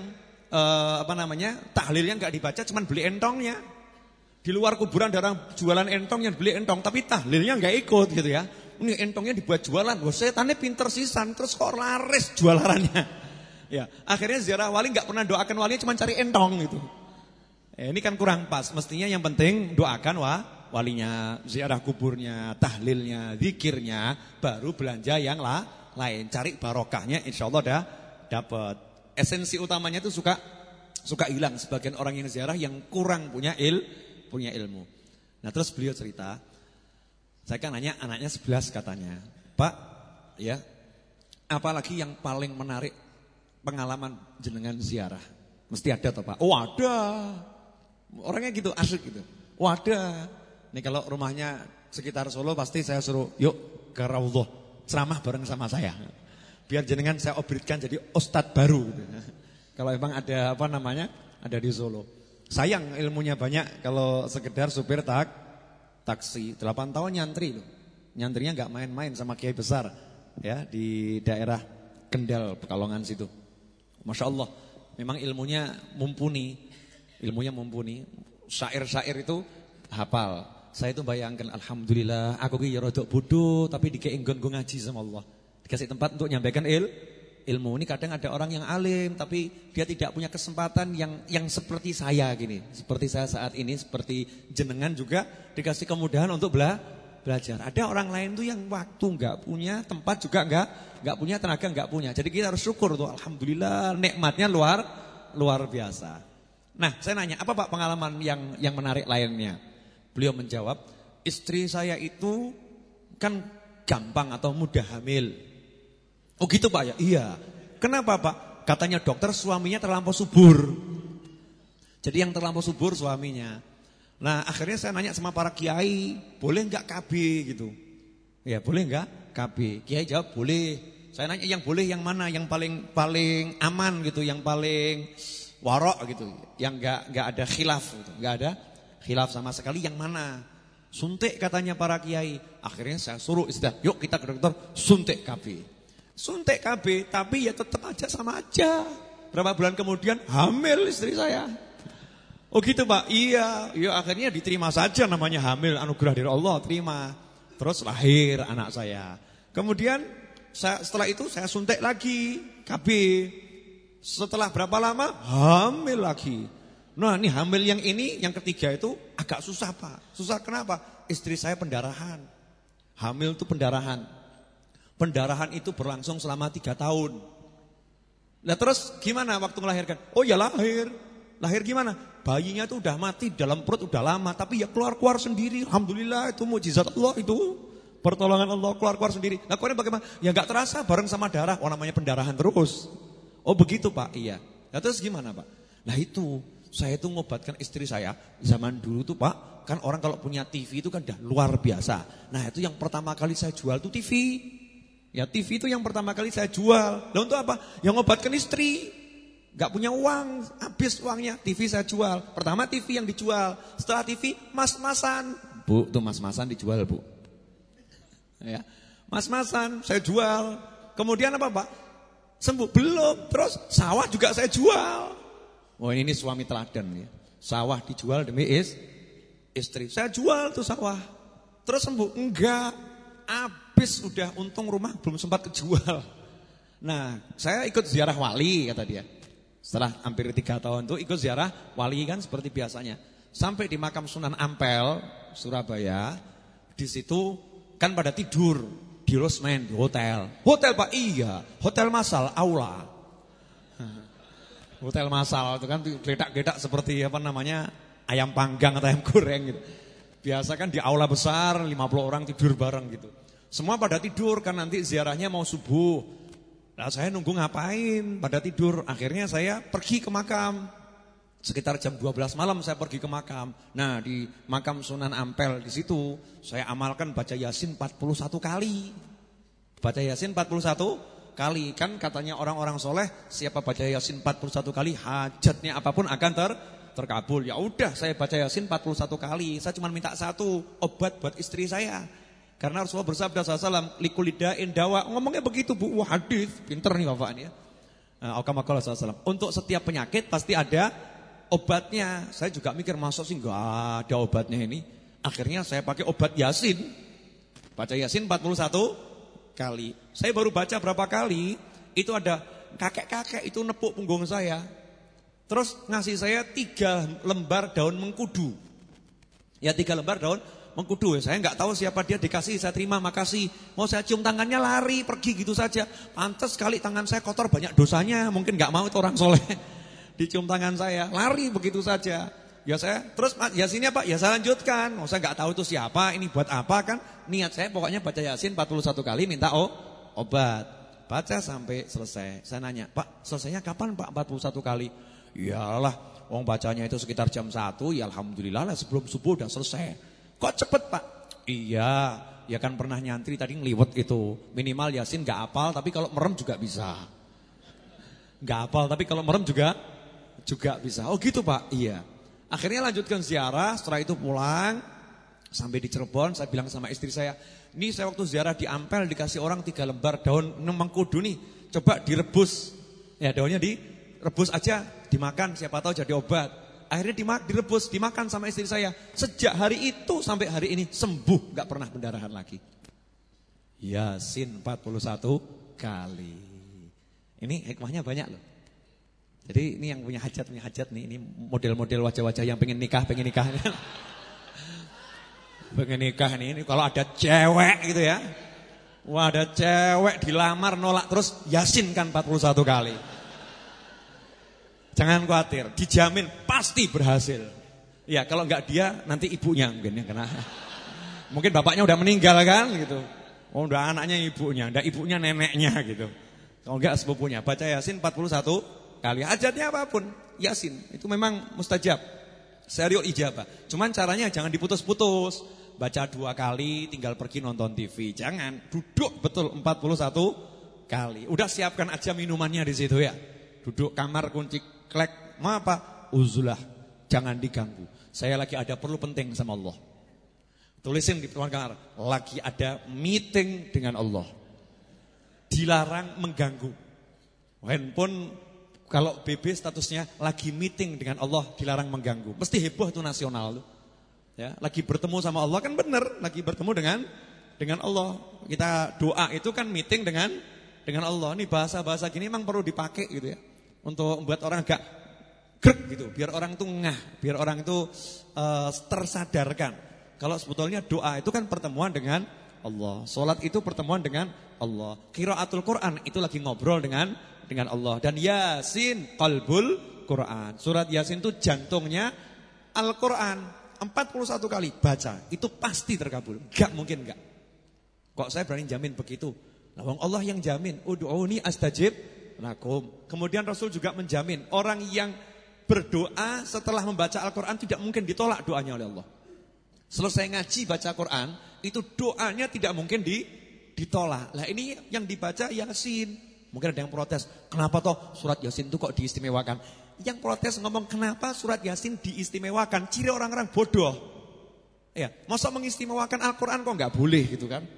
B: tahlilnya nggak dibaca, cuman beli entongnya. Di luar kuburan ada orang jualan entong yang beli entong, tapi tahlilnya nggak ikut gitu ya. Ini entongnya dibuat jualan. Wah, setannya pinter sisan, terus kok laris jualannya. Ya, akhirnya ziarah wali nggak pernah doakan walinya, cuma cari entong gitu. Ini kan kurang pas. Mestinya yang penting doakan walinya, ziarah kuburnya, tahlilnya, zikirnya, baru belanja yang lain. Cari barokahnya, insyaallah dah dapat. Esensi utamanya itu suka hilang sebagian orang yang ziarah yang kurang punya ilmu. Nah, terus beliau cerita, saya kan nanya anaknya 11 katanya, "Pak, ya, apalagi yang paling menarik pengalaman jenengan ziarah?" Mesti ada toh, Pak? "Oh, ada." Orangnya gitu, asik gitu. "Oh, ada." Nih kalau rumahnya sekitar Solo pasti saya suruh, "Yuk ke Raudhah, ceramah bareng sama saya. Biar jenengan saya obritkan jadi ustadz baru." Kalau emang ada ada di Solo. Sayang ilmunya banyak kalau sekedar supir taksi. 8 tahun nyantri loh. Nyantrinya enggak main-main sama kiai besar ya di daerah Kendal, Pekalongan situ. Masya Allah, memang ilmunya mumpuni. Syair-syair itu hafal. Saya itu bayangkan, alhamdulillah aku ki ya rodok bodoh tapi dikei nggon ngaji sama Allah. Dikasih tempat untuk nyampaikan ilmu. Ini kadang ada orang yang alim tapi dia tidak punya kesempatan yang seperti saya gini. Seperti saya saat ini, seperti jenengan juga dikasih kemudahan untuk belajar. Ada orang lain tuh yang waktu enggak punya, tempat juga enggak punya, tenaga enggak punya. Jadi kita harus syukur tuh, alhamdulillah nikmatnya luar biasa. Nah, saya nanya, apa Pak pengalaman yang menarik lainnya? Beliau menjawab, "Istri saya itu kan gampang atau mudah hamil." "Oh gitu Pak ya?" "Iya." "Kenapa Pak?" Katanya dokter suaminya terlampau subur. Jadi yang terlampau subur suaminya. Nah akhirnya saya nanya sama para kiai, "Boleh enggak KB gitu?" "Ya boleh enggak KB?" Kiai jawab boleh. Saya nanya yang boleh yang mana? Yang paling aman gitu, yang paling warok gitu, yang enggak ada khilaf gitu. Enggak ada khilaf sama sekali, yang mana? Suntik katanya para kiai. Akhirnya saya suruh istirahat, "Yuk kita ke dokter, suntik KB." Suntik KB, tapi ya tetap aja sama aja. Berapa bulan kemudian hamil istri saya. "Oh gitu Pak?" "Iya." Ya akhirnya diterima saja, namanya hamil, anugerah dari Allah, terima. Terus lahir anak saya. Kemudian setelah itu saya suntik lagi KB. Setelah berapa lama hamil lagi. Nah ini hamil yang ini, yang ketiga itu agak susah Pak. Susah kenapa? Istri saya pendarahan. Hamil itu pendarahan. Pendarahan itu berlangsung selama 3 tahun. Nah terus gimana waktu melahirkan? Oh ya lahir. Lahir gimana? Bayinya itu udah mati dalam perut udah lama, tapi ya keluar-keluar sendiri. Alhamdulillah itu mukjizat Allah itu. Pertolongan Allah, keluar-keluar sendiri. Nah kemudian bagaimana? Ya gak terasa bareng sama darah. Oh namanya pendarahan terus. Oh begitu Pak? Iya. Nah terus gimana Pak? Nah itu saya itu ngobatkan istri saya zaman dulu tuh Pak, kan orang kalau punya TV itu kan udah luar biasa. Nah itu yang pertama kali saya jual tuh TV. Ya TV itu yang pertama kali saya jual. Lalu untuk apa? Yang ngobatkan istri. Gak punya uang, habis uangnya, TV saya jual. Pertama TV yang dijual, setelah TV mas-masan. Bu, tuh mas-masan dijual Bu. Ya, mas-masan saya jual. Kemudian apa Pak? Sembuh? Belum. Terus sawah juga saya jual. Oh ini suami teladan ya. Sawah dijual demi istri. Saya jual tuh sawah. Terus sembuh? Enggak. Habis udah untung rumah belum sempat kejual. Nah saya ikut ziarah wali kata dia. Setelah hampir 3 tahun tuh ikut ziarah wali kan seperti biasanya. Sampai di makam Sunan Ampel Surabaya. Di situ kan pada tidur di losmen, di hotel. Hotel Pak, iya. Hotel masal, aula. Hotel masal itu kan geledak-geledak seperti apa namanya ayam panggang atau ayam goreng gitu. Biasa kan di aula besar 50 orang tidur bareng gitu. Semua pada tidur kan nanti ziarahnya mau subuh. Nah saya nunggu ngapain pada tidur. Akhirnya saya pergi ke makam. Sekitar jam 12 malam saya pergi ke makam. Nah di makam Sunan Ampel di situ saya amalkan baca Yasin 41 kali. Baca Yasin 41 kali. Kan katanya orang-orang soleh siapa baca Yasin 41 kali hajatnya apapun akan terkabul. Ya udah saya baca Yasin 41 kali. Saya cuma minta satu obat buat istri saya. Karena Rasulullah bersabda SAW likulidain dawa. Ngomongnya begitu Bu. Wah hadis. Pinter nih Bapak ini ya. Aukamakala SAW. Untuk setiap penyakit pasti ada obatnya. Saya juga mikir masa sih enggak ada obatnya ini. Akhirnya saya pakai obat Yasin. Baca Yasin 41 kali. Saya baru baca berapa kali, itu ada kakek-kakek itu nepuk punggung saya. Terus ngasih saya 3 lembar daun mengkudu. Ya 3 lembar daun mengkudu. Saya enggak tahu siapa dia, dikasih saya terima, makasih. Mau saya cium tangannya lari, pergi gitu saja. Pantes sekali tangan saya kotor banyak dosanya, mungkin enggak mau itu orang soleh. Dicium tangan saya, lari begitu saja. Ya saya, terus Yasinnya Pak, ya saya lanjutkan. Saya enggak tahu itu siapa, ini buat apa kan. Niat saya pokoknya baca Yasin 41 kali minta obat. Baca sampai selesai. Saya nanya, Pak selesainya kapan Pak 41 kali? Iyalah, wong bacanya itu sekitar jam 1. Ya Alhamdulillah lah sebelum subuh udah selesai. Kok cepet Pak? Iya, ya kan pernah nyantri tadi ngeliwet itu. Minimal Yasin gak hafal tapi kalau merem juga bisa. Gak hafal tapi kalau merem juga bisa. Oh gitu Pak? Iya. Akhirnya lanjutkan ziarah, setelah itu pulang. Sampai di Cirebon, saya bilang sama istri saya, ini saya waktu ziarah di Ampel dikasih orang 3 lembar daun mengkudu nih, coba direbus. Ya daunnya direbus aja, dimakan, siapa tahu jadi obat. Akhirnya direbus, dimakan sama istri saya. Sejak hari itu sampai hari ini sembuh, gak pernah pendarahan lagi. Yasin 41 kali. Ini hikmahnya banyak loh. Jadi ini yang punya hajat nih, ini model-model wajah-wajah yang pengen nikah. Pengen nikah nih, ini kalau ada cewek gitu ya. Wah ada cewek dilamar nolak terus Yasin kan 41 kali. Jangan khawatir, dijamin pasti berhasil. Ya kalau enggak dia nanti ibunya mungkin yang kena. Mungkin bapaknya udah meninggal kan gitu. Oh udah anaknya ibunya, udah ibunya neneknya gitu. Kalau enggak sepupunya. Baca Yasin 41 kali. Hajatnya apapun, Yasin itu memang mustajab. Serius ijabah. Cuman caranya jangan diputus-putus. Baca 2 kali tinggal pergi nonton TV. Jangan, duduk betul 41 kali. Udah siapkan aja minumannya di situ ya. Duduk kamar kunci klek. Mau apa? Uzlah. Jangan diganggu. Saya lagi ada perlu penting sama Allah. Tulisin di depan kamar. Lagi ada meeting dengan Allah. Dilarang mengganggu. Handphone kalau BB statusnya lagi meeting dengan Allah, dilarang mengganggu. Mesti heboh itu nasional tuh. Ya, lagi bertemu sama Allah kan benar, lagi bertemu dengan Allah. Kita doa itu kan meeting dengan Allah. Ini bahasa-bahasa gini memang perlu dipakai gitu ya. Untuk membuat orang agak grek gitu, biar orang itu ngah, biar orang itu tersadarkan. Kalau sebetulnya doa itu kan pertemuan dengan Allah. Salat itu pertemuan dengan Allah. Qiraatul Quran itu lagi ngobrol dengan Allah. Dan Yasin qalbul Quran. Surat Yasin itu jantungnya Al-Quran. 41 kali baca, itu pasti terkabul. Gak mungkin gak. Kok saya berani jamin begitu? Lawang Allah yang jamin. Ud'uni astajib lakum. Kemudian Rasul juga menjamin orang yang berdoa setelah membaca Al-Quran tidak mungkin ditolak doanya oleh Allah. Selesai ngaji baca Quran, itu doanya tidak mungkin ditolak. Lah ini yang dibaca Yasin. Mungkin ada yang protes, kenapa toh surat Yasin itu kok diistimewakan? Yang protes ngomong kenapa surat Yasin diistimewakan? Ciri orang-orang bodoh. Ya, masa mengistimewakan Al-Quran kok nggak boleh gitu kan?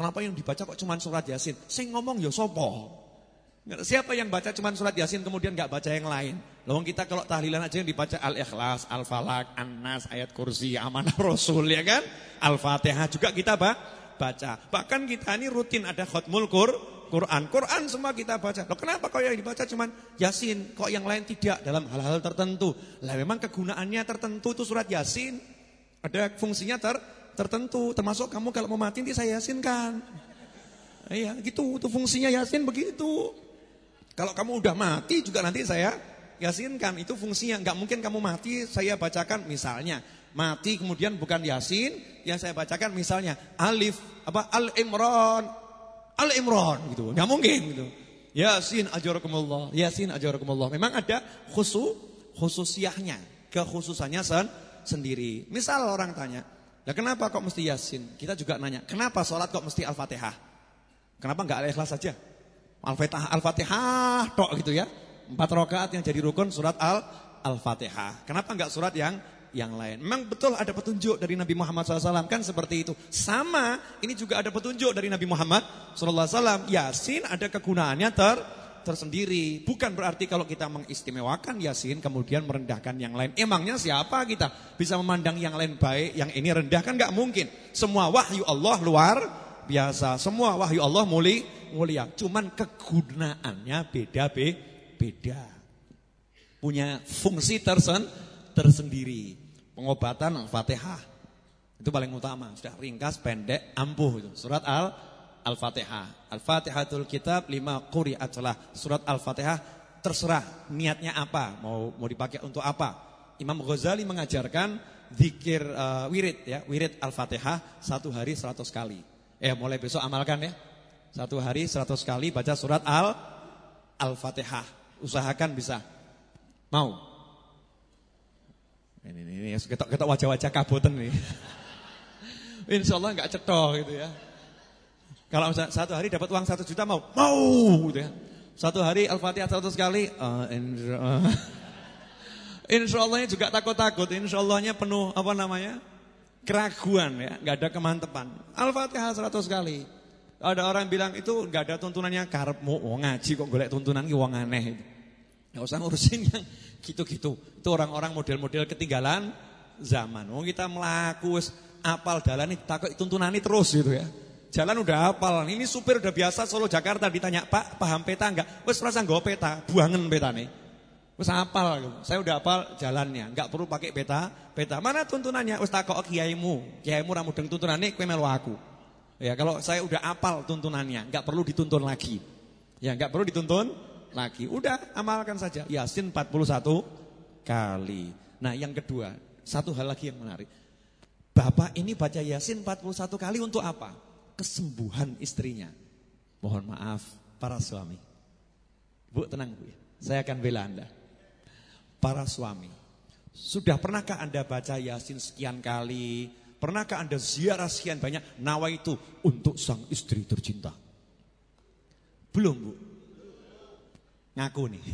B: kenapa yang dibaca kok cuma surat Yasin? Sing ngomong ya sopo? Siapa yang baca cuma surat Yasin kemudian gak baca yang lain? Lawang kita kalau tahlilan aja yang dibaca Al-Ikhlas, Al-Falaq, An-Nas, ayat kursi, Amanah Rasul ya kan? Al-Fatihah juga kita baca. Bahkan kita ini rutin ada khutmul Quran semua kita baca. Loh, kenapa kok yang dibaca cuma Yasin, kok yang lain tidak dalam hal-hal tertentu? Lah memang kegunaannya tertentu itu surat Yasin. Ada fungsinya tertentu, termasuk kamu kalau mau mati nanti saya yasinkan. Iya, gitu. Itu fungsinya Yasin begitu. Kalau kamu udah mati juga nanti saya yasinkan. Itu fungsinya. Enggak mungkin kamu mati saya bacakan misalnya mati kemudian bukan Yasin, yang saya bacakan misalnya Al-Imran gitu. Enggak mungkin gitu. Yasin ajarakumullah. Memang ada khususiyahnya, kekhususannya sendiri. Misal orang tanya, "Lah kenapa kok mesti Yasin?" Kita juga nanya, "Kenapa sholat kok mesti Al-Fatihah? Kenapa enggak Al-Ikhlas saja? Al-Fatihah tok gitu ya. 4 rakaat yang jadi rukun surat Al-Fatihah. Kenapa enggak surat yang lain?" Memang betul ada petunjuk dari Nabi Muhammad SAW kan seperti itu. Sama, ini juga ada petunjuk dari Nabi Muhammad SAW. Yasin ada kegunaannya tersendiri. Bukan berarti kalau kita mengistimewakan Yasin kemudian merendahkan yang lain. Emangnya siapa kita bisa memandang yang lain baik, yang ini rendah? Kan enggak mungkin. Semua wahyu Allah luar biasa. Semua wahyu Allah mulia. Cuman kegunaannya beda-beda. Punya fungsi tersendiri. Pengobatan Al-Fatihah itu paling utama. Sudah ringkas, pendek, ampuh itu. Surat Al-Fatihah. Al-Fatihatul kitab lima quri'at salah. Surat Al-Fatihah terserah niatnya apa, mau dipakai untuk apa. Imam Ghazali mengajarkan zikir wirid ya, wirid Al-Fatihah 1 hari 100 kali. Mulai besok amalkan ya. 1 hari 100 kali baca surat Al-Fatihah. Usahakan bisa. Mau? Ini ketok wajah-wajah kaboten nih. Insyaallah enggak cetok gitu ya. Kalau 1 hari dapat uang 1 juta mau gitu ya. 1 hari Al-Fatihah 100 kali. Insyaallah juga takut-takut. Insyaallah-nya penuh keraguan ya, enggak ada kemantepan. Al-Fatihah 100 kali. Ada orang bilang itu enggak ada tuntunannya, karepmu ngaji kok golek tuntunan ki wong aneh itu. Enggak usah ngurusin yang gitu-gitu. Itu orang-orang model-model ketinggalan zaman. Kita melaku wis apal dalane takok tuntunane terus gitu ya. Jalan udah hafal. Ini supir udah biasa Solo Jakarta ditanya, "Pak, paham peta enggak?" Wis rasa nggo peta, buangen petane. Wis hafal gitu. Saya udah hafal jalannya, enggak perlu pakai peta. Mana tuntunannya? Wis takok kiaimu. Kiaimu ra mudeng tuntunane kowe melu aku. Ya, kalau saya udah hafal tuntunannya, enggak perlu dituntun lagi. Ya, enggak perlu dituntun lagi. Udah, amalkan saja. Yasin 41 kali. Nah, yang kedua, satu hal lagi yang menarik. Bapak ini baca Yasin 41 kali untuk apa? Kesembuhan istrinya. Mohon maaf para suami. Bu, tenang Bu ya. Saya akan bela Anda. Para suami, sudah pernahkah Anda baca Yasin sekian kali? Pernahkah Anda ziarah sekian banyak? Nawaitu untuk sang istri tercinta. Belum Bu? Ngaku nih.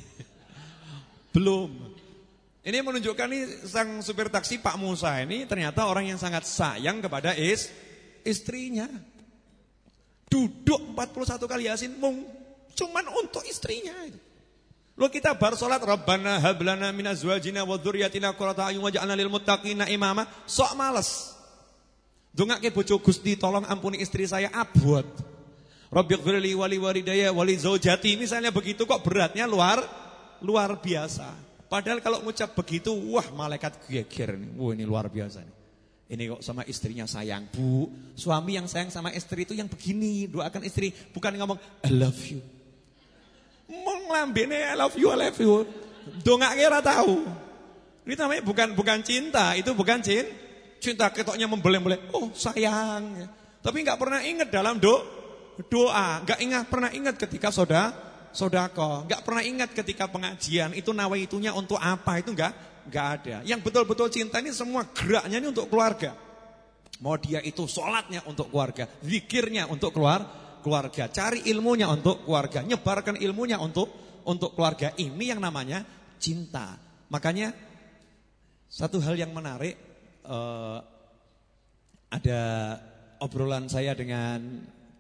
B: Belum. Ini menunjukkan nih sang supir taksi Pak Musa ini ternyata orang yang sangat sayang kepada istrinya. Duduk 41 kali Yasin cuman untuk istrinya itu. Lo kita bar salat Rabbana hab lana min azwajina wa dzurriyyatina qurrata a'yun waj'alna lil muttaqina imama. Sok males. Dongake bojo Gusti tolong ampuni istri saya abot. Rabbighfirli wa li walidayya wa li zaujati. Misalnya begitu kok beratnya luar biasa. Padahal kalau ngucap begitu, wah malaikat geger nih. Wah ini luar biasa nih. Ini kok sama istrinya sayang. Bu, suami yang sayang sama istri itu yang begini, doakan istri, bukan ngomong I love you. Nglambene I love you. Dongake ora tahu. Ini namanya bukan cinta, itu bukan cinta ketoknya membeleng-beleng. Oh, sayang. Tapi enggak pernah ingat dalam doa, enggak pernah ingat ketika sodako, enggak pernah ingat ketika pengajian itu nawaitunya untuk apa, itu enggak ada. Yang betul-betul cinta ini semua geraknya ini untuk keluarga. Mau dia itu sholatnya untuk keluarga, zikirnya untuk keluarga, cari ilmunya untuk keluarga, nyebarkan ilmunya untuk keluarga. Ini yang namanya cinta. Makanya satu hal yang menarik, ada obrolan saya dengan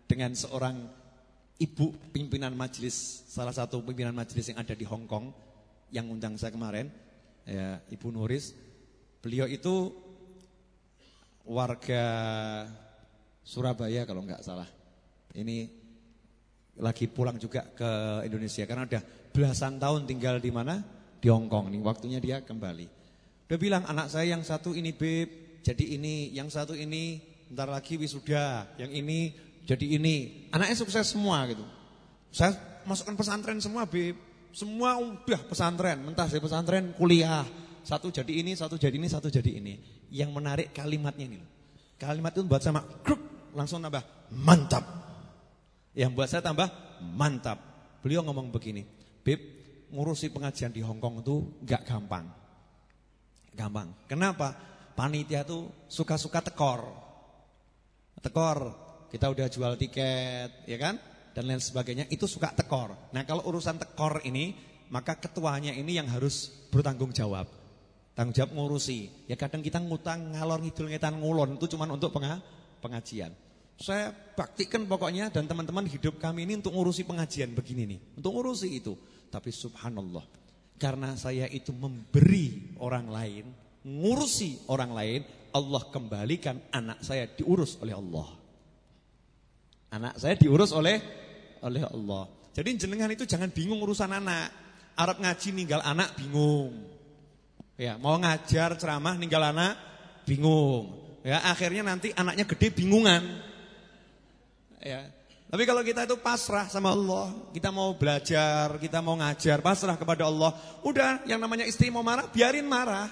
B: dengan seorang ibu pimpinan majelis, salah satu pimpinan majelis yang ada di Hong Kong yang undang saya kemarin, ya, Ibu Nuris. Beliau itu warga Surabaya kalau enggak salah. Ini lagi pulang juga ke Indonesia karena udah belasan tahun tinggal di mana? Di Hong Kong. Nih waktunya dia kembali. Dia bilang, anak saya yang satu ini Beb, jadi ini, yang satu ini bentar lagi wisuda, yang ini jadi ini. Anaknya sukses semua gitu. Saya masukkan pesantren semua Beb. Semua udah pesantren, mentah dari pesantren kuliah. Satu jadi ini, satu jadi ini, satu jadi ini. Yang menarik kalimatnya ini. Kalimat itu buat sama kruk, langsung tambah mantap. Yang buat saya tambah mantap. Beliau ngomong begini, Beb, ngurusi pengajian di Hong Kong itu gak gampang. Gampang. Kenapa? Panitia tuh suka-suka tekor. Tekor, kita udah jual tiket, ya kan? Dan lain sebagainya, itu suka tekor. Nah kalau urusan tekor ini, maka ketuanya ini yang harus bertanggung jawab. Tanggung jawab ngurusi. Ya kadang kita ngutang, ngalor ngidul ngetan ngulon, itu cuma untuk pengajian. Saya baktikan pokoknya, dan teman-teman hidup kami ini untuk ngurusi pengajian begini nih. Untuk ngurusi itu. Tapi subhanallah, karena saya itu memberi orang lain, ngurusi orang lain, Allah kembalikan anak saya diurus oleh Allah. Anak saya diurus oleh Allah. Jadi jenengan itu jangan bingung urusan anak. Arab ngaji ninggal anak bingung. Ya, mau ngajar ceramah ninggal anak bingung. Ya, akhirnya nanti anaknya gede bingungan. Ya. Tapi kalau kita itu pasrah sama Allah, kita mau belajar, kita mau ngajar, pasrah kepada Allah. Udah, yang namanya istri mau marah, biarin marah.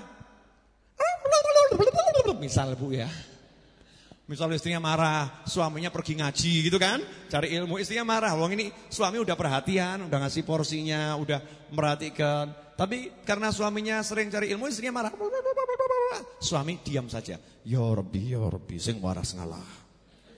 B: Misal Bu ya. Misal istrinya marah, suaminya pergi ngaji gitu kan, cari ilmu, istrinya marah. Wong ini suami udah perhatian, udah ngasih porsinya, udah merhatikan. Tapi karena suaminya sering cari ilmu, istrinya marah. Suami diam saja. Ya Rabbi, sing waras ngalah.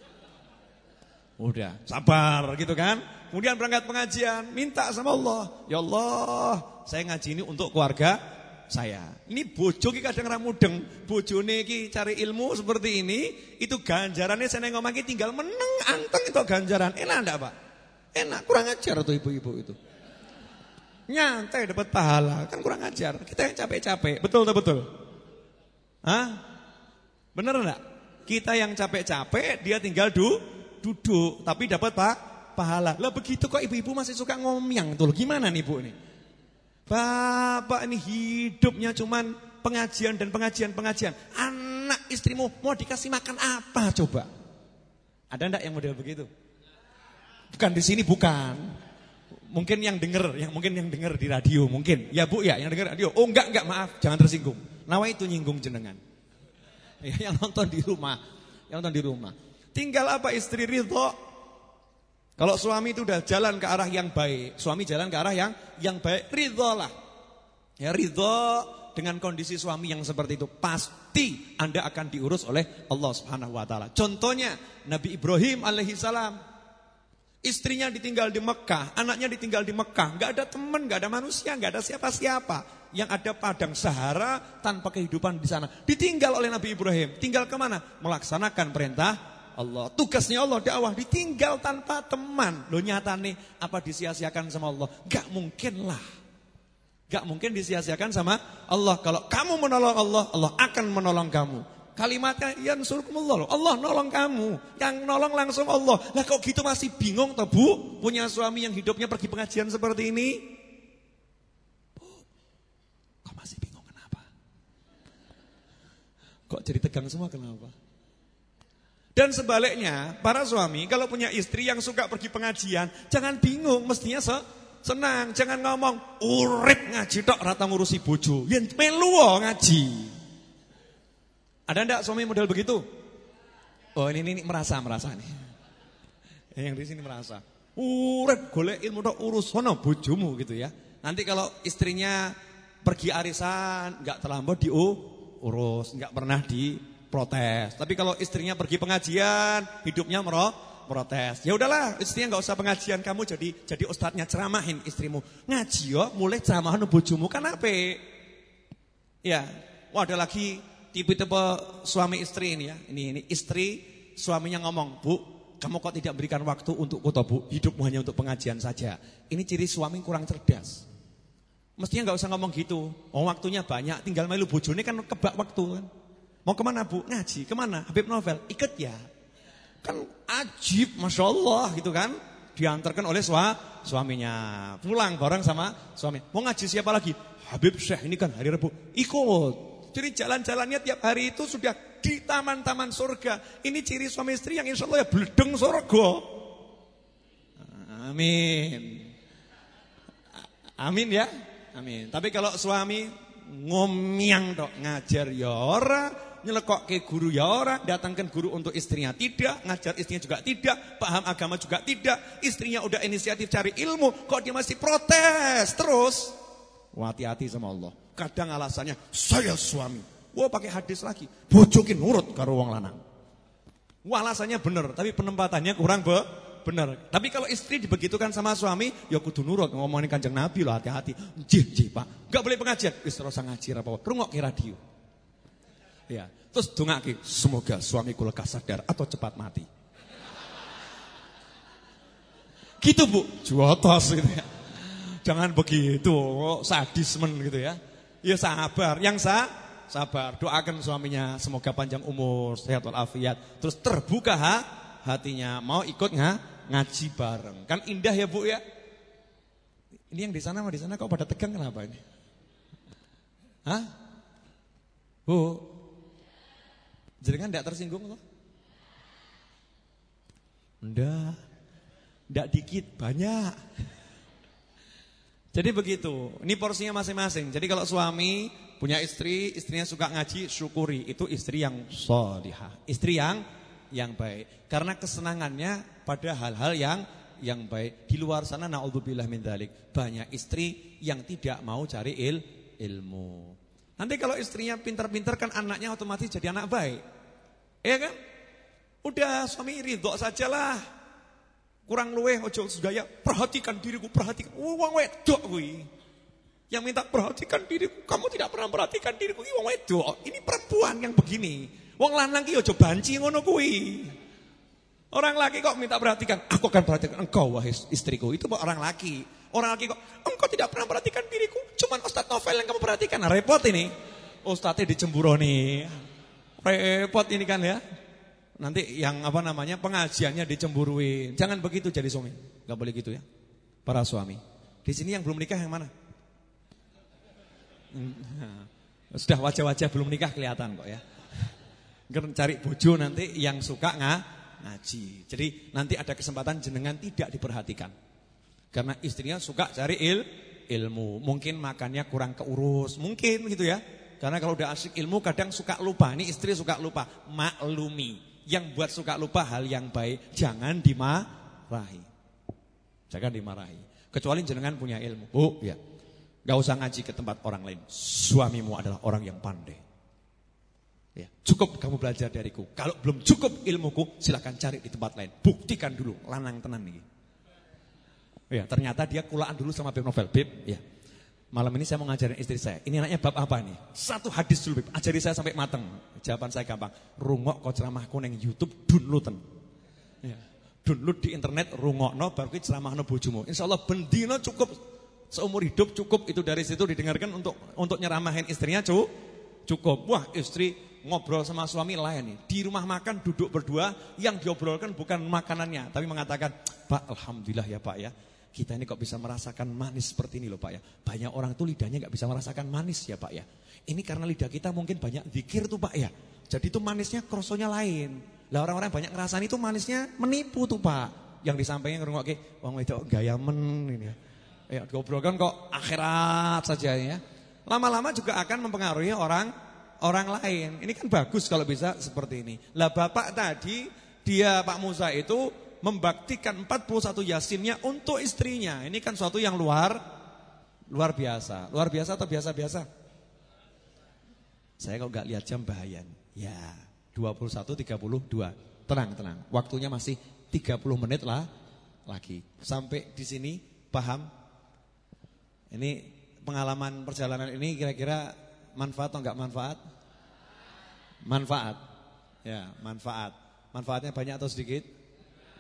B: Udah, sabar gitu kan. Kemudian berangkat pengajian, minta sama Allah. Ya Allah, saya ngaji ini untuk keluarga saya. Ini bojo ki kadang ra mudeng. Bojone ki cari ilmu seperti ini, itu ganjarannya saya ngomong ki tinggal meneng anteng itu ganjaran. Enak enggak, Pak? Enak, kurang ajar tuh ibu-ibu itu. Nyantai dapat pahala, kan kurang ajar. Kita yang capek-capek, betul tak betul? Hah? Bener enggak? Kita yang capek-capek, dia tinggal duduk, tapi dapat pahala. Lah begitu kok ibu-ibu masih suka ngomyang tuh. Gimana nih Bu nih? Bapak ini hidupnya cuman pengajian dan pengajian. Anak istrimu mau dikasih makan apa coba? Ada enggak yang model begitu? Bukan di sini, bukan. Mungkin yang denger di radio mungkin. Ya Bu ya, yang denger radio. Oh enggak, maaf, jangan tersinggung. Nawa itu nyinggung jenengan. Ya, yang nonton di rumah. Tinggal apa istri ridho. Kalau suami itu udah jalan ke arah yang baik, suami jalan ke arah yang baik, ridho lah. Ya, ridho dengan kondisi suami yang seperti itu, pasti Anda akan diurus oleh Allah Subhanahu wa taala. Contohnya Nabi Ibrahim alaihissalam. Istrinya ditinggal di Mekah, anaknya ditinggal di Mekah, enggak ada teman, enggak ada manusia, enggak ada siapa-siapa. Yang ada padang Sahara tanpa kehidupan di sana. Ditinggal oleh Nabi Ibrahim. Tinggal kemana? Melaksanakan perintah Allah. Tugasnya Allah dakwah, ditinggal tanpa teman. Loh nyata nih, apa disia-siakan sama Allah? Gak mungkin lah. Gak mungkin disia-siakan sama Allah. Kalau kamu menolong Allah, Allah akan menolong kamu. Kalimatnya yansurkumullah, Allah nolong kamu. Yang nolong langsung Allah. Lah kok gitu masih bingung toh Bu? Punya suami yang hidupnya pergi pengajian seperti ini? Bu, kok masih bingung kenapa? Kok jadi tegang semua kenapa? Dan sebaliknya, para suami kalau punya istri yang suka pergi pengajian, jangan bingung, mestinya senang. Jangan ngomong, urip ngaji tok rata ngurusi bojo. Yen melu ngaji. Ada enggak suami model begitu? Oh ini merasa nih. Yang di sini merasa. Urip golek ilmu tok urus sono bojomu gitu ya. Nanti kalau istrinya pergi arisan, enggak terlambat diurus, enggak pernah protes. Tapi kalau istrinya pergi pengajian, hidupnya protes. Ya udahlah, istrinya enggak usah pengajian, kamu jadi ustadznya, ceramahin istrimu. Ngaji yo, mulai ceramahan bojomu kan apik. Ya, ada lagi tipe-tipe suami istri ini ya. Ini istri suaminya ngomong, "Bu, kamu kok tidak berikan waktu untuk Bu? Hidupmu hanya untuk pengajian saja. Ini ciri suami kurang cerdas. Mestinya gak usah ngomong gitu. Oh, waktunya banyak, tinggal melu bojone kan kebak waktu kan. Mau kemana Bu? Ngaji. Kemana? Habib Novel. Ikut ya. Kan ajib, Masya Allah gitu kan. Diantarkan oleh suaminya. Pulang bareng sama suami. Mau ngaji siapa lagi? Habib Syekh, ini kan hari Rabu. Ikut. Jadi jalan-jalannya tiap hari itu sudah di taman-taman surga. Ini ciri suami istri yang insya Allah ya bledeng surga. Amin. Amin ya. Amin. Tapi kalau suami ngomiang dok, ngajar ya ora, nyelekok ke guru ya ora, datangkan guru untuk istrinya tidak, ngajar istrinya juga tidak, paham agama juga tidak, istrinya udah inisiatif cari ilmu, kok dia masih protes terus. Wah, hati-hati sama Allah. Kadang alasannya saya suami. Wah, pakai hadis lagi. Bojokin nurut karo wong lanang. Wah, alasannya bener, tapi penempatannya kurang bener. Tapi kalau istri dibegitukan sama suami, ya kudu nurut. Ngomongin Kanjeng Nabi loh, hati-hati. Nggih, Pak. Enggak boleh pengajian. Wis ora usah ngaji apa. Rungokke radio. Ya, terus dongake, semoga suamiku lekas sadar atau cepat mati. Gitu, Bu. Juotos gitu ya. Jangan begitu, sadismen gitu ya. Ya sabar, yang sabar. Doakan suaminya semoga panjang umur, sehat walafiat. Terus terbuka hatinya, mau ikut ngaji bareng. Kan indah ya Bu ya. Ini yang di sana sama di sana kok pada tegang kenapa ini? Hah? Bu, jenengan enggak tersinggung loh? Enggak dikit, banyak. Jadi begitu, ini porsinya masing-masing. Jadi kalau suami punya istri, istrinya suka ngaji, syukuri. Itu istri yang sholihah, istri yang baik. Karena kesenangannya pada hal-hal yang baik. Di luar sana naudzubillah min dzalik, banyak istri yang tidak mau cari ilmu. Nanti kalau istrinya pintar-pintar kan anaknya otomatis jadi anak baik. Iya kan? Udah suami ridho sajalah. Kurang luweh ojo segaya, perhatikan diriku, perhatikan. Wong wedok kuwi. Yang minta perhatikan diriku, kamu tidak pernah perhatikan diriku, wong wedok. Ini perempuan yang begini. Wong lanang ki ojo banci ngono kuwi. Orang laki kok minta perhatikan, aku akan perhatikan engkau wahai istriku. Itu orang laki. Orang laki kok, engkau tidak pernah perhatikan diriku, cuman Ustaz Novel yang kamu perhatikan. Nah, repot ini. Ustaznya dicemburoni. Repot ini kan ya. Nanti yang pengajiannya dicemburuin. Jangan begitu jadi suami. Gak boleh gitu ya. Para suami. Di sini yang belum nikah yang mana? Sudah wajah-wajah belum nikah kelihatan kok ya. Cari bojo nanti yang suka ngaji. Jadi nanti ada kesempatan jenengan tidak diperhatikan. Karena istrinya suka cari ilmu. Mungkin makannya kurang keurus. Mungkin gitu ya. Karena kalau udah asik ilmu kadang suka lupa. Ini istri suka lupa. Maklumi. Yang buat suka lupa hal yang baik, jangan dimarahi. Jangan dimarahi. Kecuali jenengan punya ilmu. Bu, ya. Gak usah ngaji ke tempat orang lain. Suamimu adalah orang yang pandai. Ya, cukup kamu belajar dariku. Kalau belum cukup ilmuku, silakan cari di tempat lain. Buktikan dulu, lanang tenan nih. Ya, ternyata dia kulaan dulu sama Beb Novel. Beb, ya. Malam ini saya mau ngajarin istri saya. Ini anaknya bab apa nih? Satu hadis dulu, Beb. Ajari saya sampai mateng. Jawaban saya gampang. Rungok kok ceramahku nang YouTube downloaden. Ya. Download di internet rungokno baru ki ceramahno bojomu. Insyaallah bendina cukup seumur hidup cukup itu dari situ didengarkan untuk nyeramahin istrinya cukup. Wah, istri ngobrol sama suami lain nih. Di rumah makan duduk berdua yang diobrolkan bukan makanannya, tapi mengatakan, "Pak, alhamdulillah ya, Pak ya. Kita ini kok bisa merasakan manis seperti ini loh Pak ya. Banyak orang tuh lidahnya gak bisa merasakan manis ya Pak ya. Ini karena lidah kita mungkin banyak zikir tuh Pak ya. Jadi tuh manisnya krosonya lain. Lah orang-orang banyak ngerasain itu manisnya menipu tuh Pak. Yang disampaikan ngrungokke wong wedok gaya men ini ya. Ya goblok kan kok akhirat saja ya. Lama-lama juga akan mempengaruhi orang lain. Ini kan bagus kalau bisa seperti ini. Lah Bapak tadi dia Pak Musa itu membaktikan 41 yasinnya untuk istrinya. Ini kan suatu yang luar biasa. Luar biasa atau biasa-biasa? Saya kalau gak lihat jam bahaya. Ya, 21.32. Tenang. Waktunya masih 30 menit lah lagi. Sampai di sini paham? Ini pengalaman perjalanan ini kira-kira manfaat atau enggak manfaat? Manfaat. Ya, manfaat. Manfaatnya banyak atau sedikit?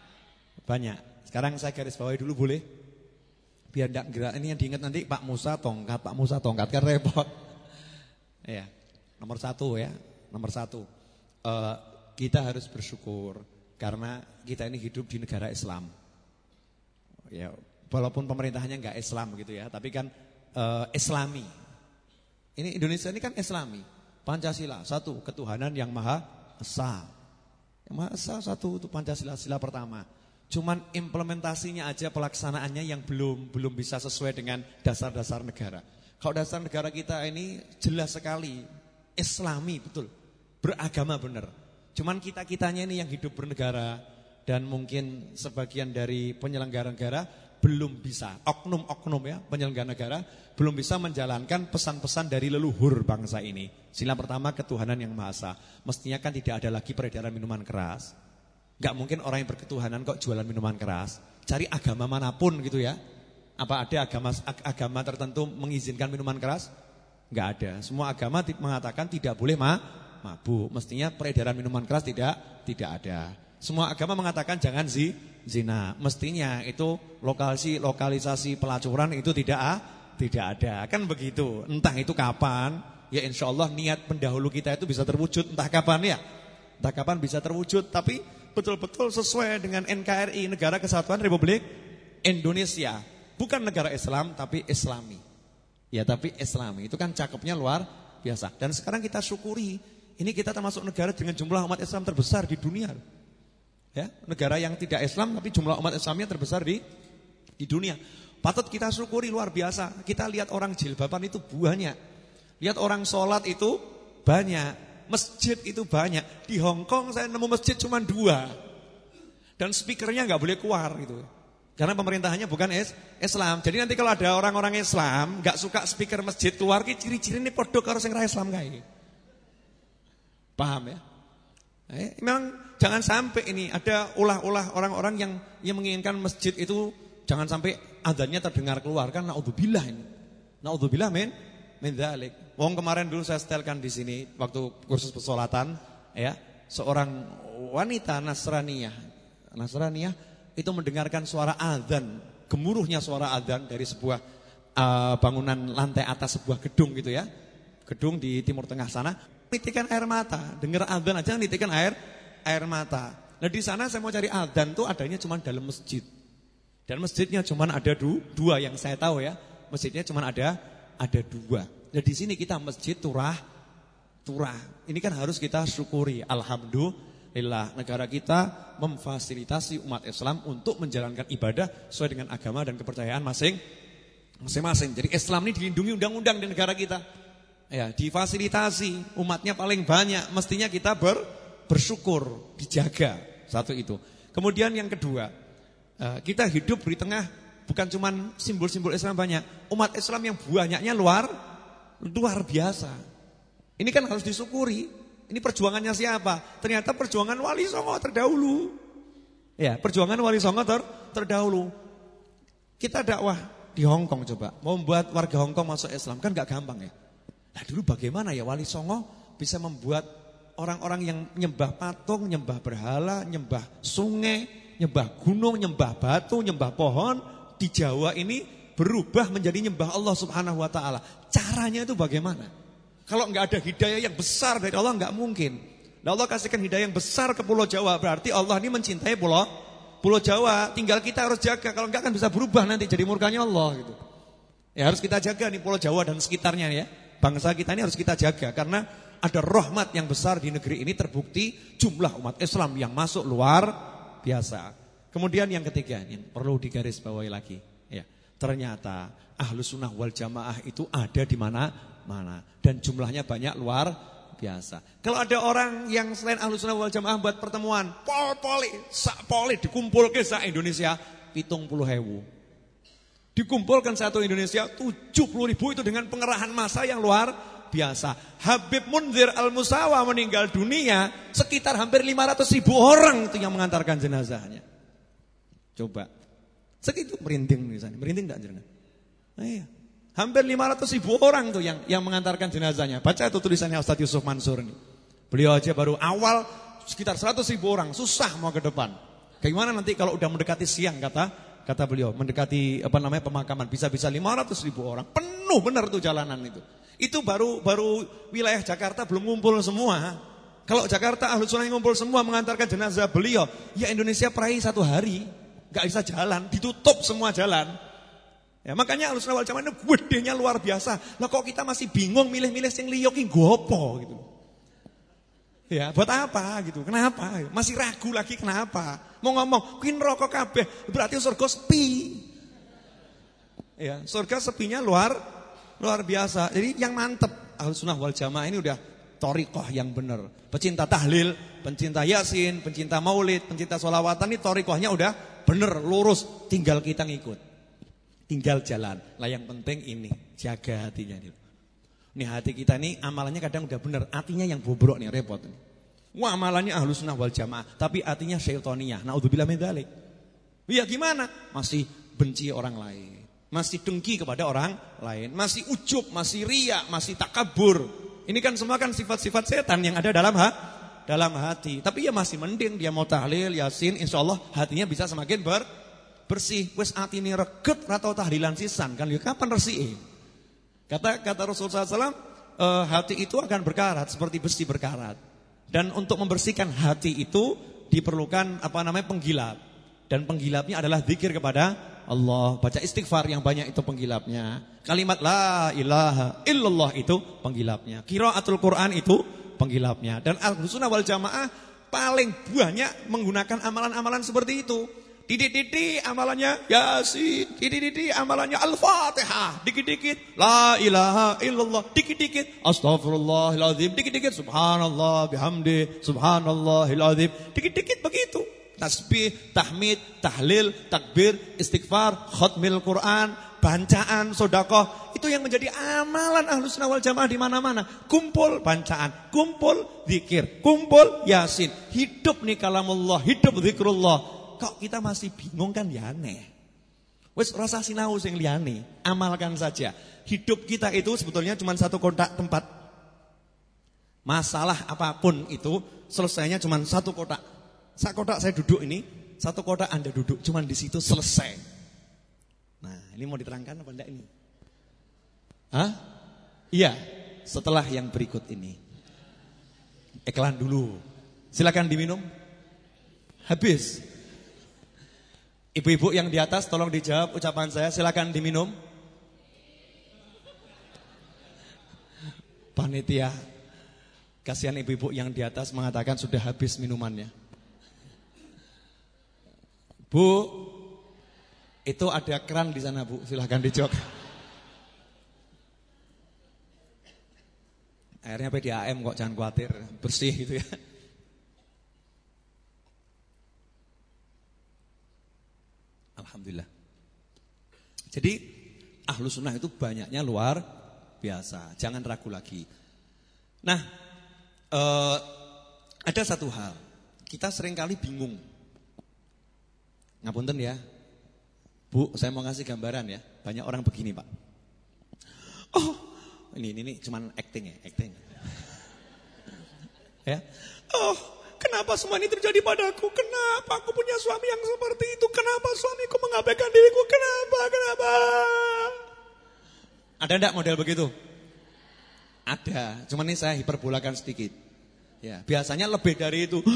B: Banyak. Sekarang saya garis bawahi dulu boleh? Biar enggak gerak. Ini yang diingat nanti Pak Musa tongkat kan repot. Ya. Nomor 1 ya. Nomor 1. Kita harus bersyukur karena kita ini hidup di negara Islam. Ya, walaupun pemerintahnya enggak Islam gitu ya, tapi kan Islami. Ini Indonesia ini kan Islami. Pancasila, satu, ketuhanan yang Maha Esa. Yang Maha Esa satu itu Pancasila, sila pertama. Cuman implementasinya aja, pelaksanaannya yang belum bisa sesuai dengan dasar-dasar negara. Kalau dasar negara kita ini jelas sekali Islami, betul. Beragama benar. Cuman kita-kitanya ini yang hidup bernegara dan mungkin sebagian dari penyelenggara negara belum bisa, oknum-oknum ya, penyelenggara negara belum bisa menjalankan pesan-pesan dari leluhur bangsa ini. Sila pertama, ketuhanan yang Maha Esa. Mestinya kan tidak ada lagi peredaran minuman keras. Gak mungkin orang yang berketuhanan kok jualan minuman keras. Cari agama manapun gitu ya. Apa ada agama tertentu mengizinkan minuman keras? Gak ada. Semua agama mengatakan tidak boleh mabuk. Mestinya peredaran minuman keras tidak ada. Semua agama mengatakan jangan zina. Mestinya itu lokalisasi pelacuran itu tidak ada. Kan begitu. Entah itu kapan. Ya insya Allah niat pendahulu kita itu bisa terwujud. Entah kapan ya. Entah kapan bisa terwujud. Tapi betul-betul sesuai dengan NKRI, Negara Kesatuan Republik Indonesia. Bukan negara Islam tapi Islami. Ya tapi Islami. Itu kan cakepnya luar biasa. Dan sekarang kita syukuri. Ini kita termasuk negara dengan jumlah umat Islam terbesar di dunia. Ya, negara yang tidak Islam tapi jumlah umat Islamnya terbesar di dunia. Patut kita syukuri luar biasa. Kita lihat orang jilbaban itu banyak. Lihat orang sholat itu banyak. Masjid itu banyak. Di Hong Kong saya nemu masjid cuma 2. Dan speakernya gak boleh keluar gitu. Karena pemerintahannya bukan Islam. Jadi nanti kalau ada orang-orang Islam gak suka speaker masjid keluar, ciri-ciri ini podo karo sing ra Islam kae. Paham ya? Memang jangan sampai ini ada ulah-ulah orang-orang yang menginginkan masjid itu jangan sampai adzannya terdengar keluar kan naudzubillah ini. Naudzubillah min dzalik. Wong kemarin dulu saya setelkan di sini waktu kursus pesolatan ya, seorang wanita Nasraniyah itu mendengarkan suara adzan, gemuruhnya suara adzan dari sebuah bangunan lantai atas sebuah gedung gitu ya. Gedung di Timur Tengah sana. Nitikan air mata, dengar adzan aja nitikan air mata. Nah di sana saya mau cari adzan tuh adanya cuma dalam masjid. Dan masjidnya cuma ada 2 yang saya tahu ya. Masjidnya cuma ada 2. Nah di sini kita masjid turah. Ini kan harus kita syukuri. Alhamdulillah negara kita memfasilitasi umat Islam untuk menjalankan ibadah sesuai dengan agama dan kepercayaan masing-masing. Jadi Islam ini dilindungi undang-undang di negara kita. Ya, difasilitasi, umatnya paling banyak, mestinya kita bersyukur, dijaga. Satu itu. Kemudian yang kedua, kita hidup di tengah bukan cuma simbol-simbol Islam banyak, umat Islam yang banyaknya luar biasa. Ini kan harus disyukuri. Ini perjuangannya siapa? Ternyata perjuangan Wali Songo terdahulu. Ya, perjuangan Wali Songo terdahulu. Kita dakwah di Hong Kong coba, mau membuat warga Hong Kong masuk Islam kan gak gampang ya. Nah dulu bagaimana ya Wali Songo bisa membuat orang-orang yang nyembah patung, nyembah berhala, nyembah sungai, nyembah gunung, nyembah batu, nyembah pohon di Jawa ini berubah menjadi nyembah Allah Subhanahu wa taala. Caranya itu bagaimana? Kalau enggak ada hidayah yang besar dari Allah enggak mungkin. Nah, Allah kasihkan hidayah yang besar ke Pulau Jawa, berarti Allah ini mencintai Pulau Jawa. Tinggal kita harus jaga, kalau enggak kan bisa berubah nanti jadi murkanya Allah gitu. Ya harus kita jaga nih Pulau Jawa dan sekitarnya ya. Bangsa kita ini harus kita jaga karena ada rahmat yang besar di negeri ini, terbukti jumlah umat Islam yang masuk luar biasa. Kemudian yang ketiga ini perlu digarisbawahi lagi ya. Ternyata Ahlus Sunnah wal Jamaah itu ada di mana-mana dan jumlahnya banyak luar biasa. Kalau ada orang yang selain Ahlus Sunnah wal Jamaah buat pertemuan, poli dikumpulke sak Indonesia 70.000. Dikumpulkan satu Indonesia 70.000 itu dengan pengerahan massa yang luar biasa. Habib Munzir Al-Musawa meninggal dunia, sekitar hampir 500.000 orang itu yang mengantarkan jenazahnya. Coba. Segitu merinding misalnya. Merinding enggak jenazah? Nah, iya. Hampir 500.000 orang tuh yang mengantarkan jenazahnya. Baca itu tulisannya Ustaz Yusuf Mansur ini. Beliau aja baru awal sekitar 100.000 orang, susah mau ke depan. Bagaimana nanti kalau udah mendekati siang kata beliau, mendekati pemakaman bisa-bisa 500.000 orang. Penuh benar tuh jalanan itu. Itu baru wilayah Jakarta belum ngumpul semua. Kalau Jakarta Ahlus Sunnah ngumpul semua mengantarkan jenazah beliau, ya Indonesia perai 1 hari, enggak bisa jalan, ditutup semua jalan. Ya, makanya Ahlus Sunnah wal Jamaah ini gedenya luar biasa. Lah kok kita masih bingung milih-milih sing liya ki gopo gitu. Ya, buat apa gitu? Kenapa? Masih ragu lagi kenapa? Mau ngomong, kuwi neraka kabeh, berarti surga sepi. Ya, surga sepinya luar biasa. Jadi yang mantep Ahlus Sunnah wal Jamaah ini udah thariqah yang benar. Pecinta tahlil, pencinta yasin, pencinta maulid, pencinta sholawatan ini thariqahnya udah benar, lurus, tinggal kita ngikut. Tinggal jalan. Lah yang penting ini, jaga hatinya nih. Nih hati kita nih amalannya kadang udah benar, hatinya yang bobrok nih, repot nih. Wah, amalannya Ahlus Sunnah wal Jamaah, tapi hatinya syaitoniyah. Naudzubillah min dzalik. Ya gimana? Masih benci orang lain, masih dengki kepada orang lain, masih ujub, masih riya, masih takabur. Ini kan semua kan sifat-sifat setan yang ada dalam hati. Tapi ya masih mending dia mau tahlil, yasin, insyaallah hatinya bisa semakin bersih. Wis atine reget ra tau tahlilan sisan kan ya kapan resike? Kata Rasulullah SAW, hati itu akan berkarat seperti besi berkarat. Dan untuk membersihkan hati itu diperlukan penggilap. Dan penggilapnya adalah zikir kepada Allah, baca istighfar yang banyak itu penggilapnya. Kalimat la ilaha illallah itu penggilapnya. Qiraatul Quran itu penggilapnya. Dan Ahlus Sunnah wal Jamaah paling banyak menggunakan amalan-amalan seperti itu. Dikit-dikit amalannya Yasin, dikit-dikit amalannya Al-Fatihah, dikit-dikit la ilaha illallah, dikit-dikit astaghfirullahaladzim, dikit-dikit subhanallah bihamdi, subhanallahil azim, dikit-dikit begitu. Tasbih, tahmid, tahlil, takbir, istighfar, khatmil Quran, bacaan, sedekah, itu yang menjadi amalan Ahlus Sunnah wal Jamaah di mana-mana. Kumpul bacaan, kumpul zikir, kumpul yasin, hidup nih kalamullah, hidup zikrullah. Kok kita masih bingung kan ya aneh. Wes rasa sinau sing liyane, amalkan saja. Hidup kita itu sebetulnya cuma satu kotak tempat. Masalah apapun itu selesainya cuma satu kotak. Satu kotak saya duduk ini, satu kotak Anda duduk, cuma di situ selesai. Nah, ini mau diterangkan apa enggak ini? Hah? Iya, setelah yang berikut ini. Iklan dulu. Silakan diminum. Habis. Ibu-ibu yang di atas tolong dijawab ucapan saya, silakan diminum. Panitia, kasihan ibu-ibu yang di atas mengatakan sudah habis minumannya. Bu, itu ada keran di sana Bu, silakan dijok. Airnya PDAM kok, jangan khawatir, bersih gitu ya. Alhamdulillah. Jadi Ahlus Sunnah itu banyaknya luar biasa, jangan ragu lagi. Nah, ada satu hal, kita seringkali bingung. Ngapunten ya, Bu, saya mau ngasih gambaran ya. Banyak orang begini Pak. Oh, ini cuman acting ya, acting. Ya, oh, kenapa semua ini terjadi padaku? Kenapa aku punya suami yang seperti itu? Kenapa suamiku mengabaikan diriku? Kenapa? Ada enggak model begitu? Ada, cuman ini saya hiperbolakan sedikit. Ya, biasanya lebih dari itu.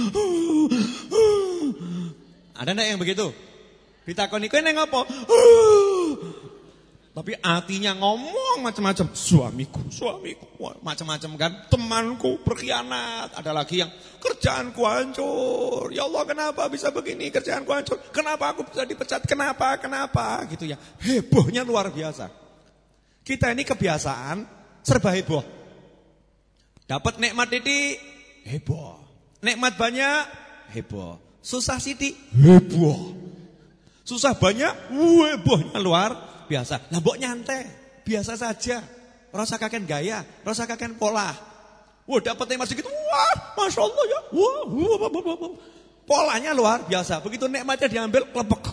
B: Ada enggak yang begitu? Ditakoni kowe ning apa? Tapi hatinya ngomong macam-macam. Suamiku, macam-macam kan. Temanku berkhianat. Ada lagi yang kerjaanku hancur. Ya Allah, kenapa bisa begini? Kerjaanku hancur. Kenapa aku bisa dipecat? Kenapa? Gitu ya. Hebohnya luar biasa. Kita ini kebiasaan serba heboh. Dapat nikmat titik, heboh. Nikmat banyak, heboh. Susah sithik, heboh. Susah banyak, hebohnya luar biasa. Lah mbok nyantai, biasa saja. Rasa kakek gaya, rasa kakek pola. Wah, dapat nikmat sedikit, wah, Masya Allah ya. Wah. Polanya luar biasa. Begitu nikmatnya diambil, klepek.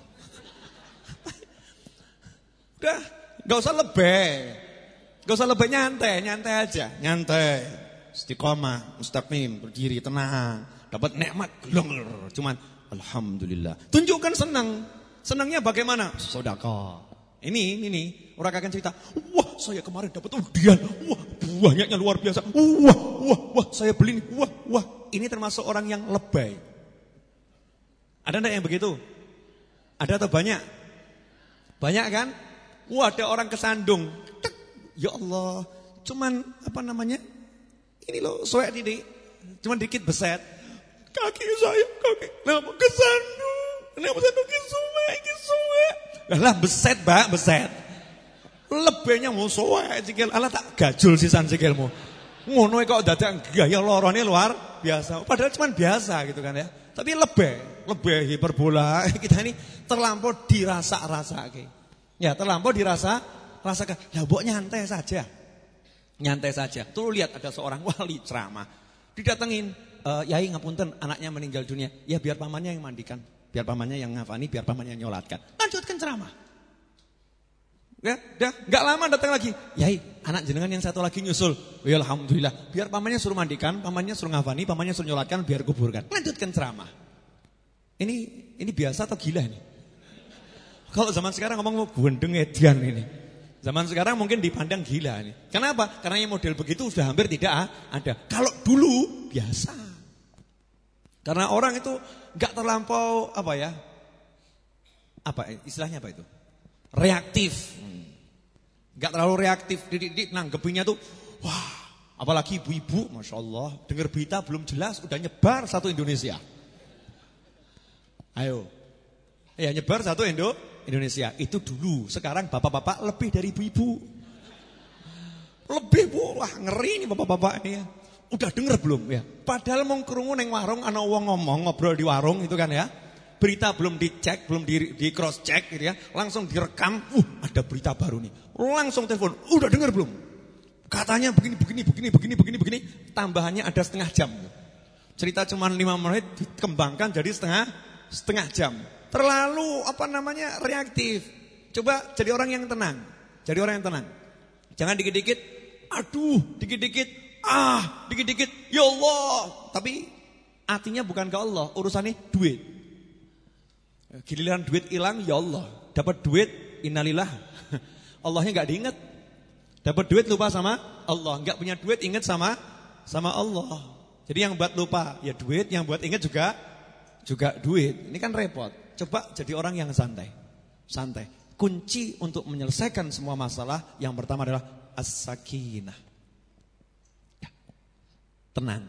B: Udah, enggak usah lebih. Enggak usah lebih, nyantai aja. Nyantai. Istiqomah, mustaqim, berdiri tenang. Dapat nikmat, geleng. Cuman Alhamdulillah. Tunjukkan senang. Senangnya bagaimana? Sedekah. Ini orang akan cerita, wah saya kemarin dapat undian, wah banyaknya luar biasa, wah saya beli, wah. Ini termasuk orang yang lebay. Ada enggak yang begitu? Ada atau banyak? Banyak kan? Wah ada orang kesandung, tek, ya Allah, cuman ini loh soek titik, cuman dikit beset, kaki saya, kenapa kesandung, kenapa saya kisuwe. Lah beset mbak, beset. Lebihnya mau soek sikil, Allah tak gajul sisan sikilmu. Ngono kok dadak gaya lorone luar biasa. Padahal cuma biasa gitu kan ya. Tapi lebih hiperbola. Kita ini terlampau dirasa-rasake. Ya, terlampau rasakan. Ya mbok nyantai saja. Nyantai saja. Tuh lihat ada seorang wali ceramah. Didatengin, "Yai ngapunten, anaknya meninggal dunia." Ya biar pamannya yang mandikan. Biar pamannya yang ngafani, biar pamannya yang nyolatkan. Lanjutkan ceramah. Ya, dah, enggak lama datang lagi. "Yai, anak jenengan yang satu lagi nyusul." Ya alhamdulillah. Biar pamannya suruh mandikan, pamannya suruh ngafani, pamannya suruh nyolatkan, biar kuburkan. Lanjutkan ceramah. Ini biasa atau gila ini? Kalau zaman sekarang ngomong gendeng edian ini. Zaman sekarang mungkin dipandang gila ini. Kenapa? Karena yang model begitu sudah hampir tidak ada. Kalau dulu biasa. Karena orang itu enggak terlampau istilahnya apa itu? Reaktif. Enggak terlalu reaktif. Nanggepinya tuh wah, apalagi ibu-ibu, Masya Allah, dengar berita belum jelas udah nyebar satu Indonesia. Ayo. Ya nyebar satu Indonesia. Itu dulu. Sekarang bapak-bapak lebih dari ibu-ibu. Lebih Bu, wah ngeri nih bapak-bapak ini ya. Udah denger belum ya? Padahal mau krungu neng warung ana wong ngomong ngobrol di warung itu kan ya. Berita belum dicek, belum di cross check gitu ya. Langsung direkam, ada berita baru nih. Langsung telepon, udah denger belum? Katanya begini. Tambahannya ada setengah jam. Cerita cuma 5 menit dikembangkan jadi setengah jam. Terlalu reaktif. Coba jadi orang yang tenang. Jangan dikit-dikit, dikit-dikit, dikit-dikit, ya Allah. Tapi artinya bukan ke Allah, urusannya duit. Giliran duit hilang, ya Allah. Dapat duit, innalillah. Allahnya enggak diingat. Dapat duit lupa sama Allah, enggak punya duit ingat sama Allah. Jadi yang buat lupa ya duit, yang buat ingat juga duit. Ini kan repot. Coba jadi orang yang santai. Kunci untuk menyelesaikan semua masalah yang pertama adalah as-sakinah. Ya. Tenang.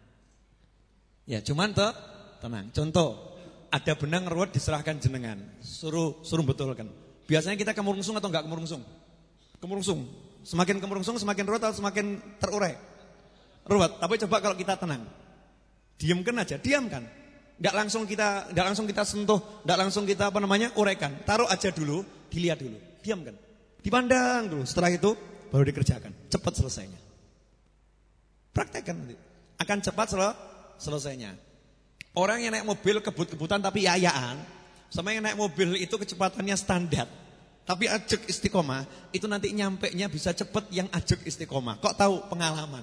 B: Ya, cuman tenang. Contoh, ada benang ruwet diserahkan jenengan, suruh betulkan. Biasanya kita kemurungsung atau enggak kemurungsung? Kemurungsung. Semakin kemurungsung semakin ruwet atau semakin terurai? Ruwet. Tapi coba kalau kita tenang. Diamkan aja, diamkan. Enggak langsung kita sentuh, enggak langsung kita uraikan. Taruh aja dulu, dilihat dulu, diamkan. Dipandang dulu, setelah itu baru dikerjakan. Cepat selesainya. Praktekkan nanti. Akan cepat selesainya. Orang yang naik mobil kebut-kebutan tapi yayaan, sama yang naik mobil itu kecepatannya standar, tapi ajek istiqomah, itu nanti nyampenya bisa cepat yang ajek istiqomah. Kok tahu? Pengalaman.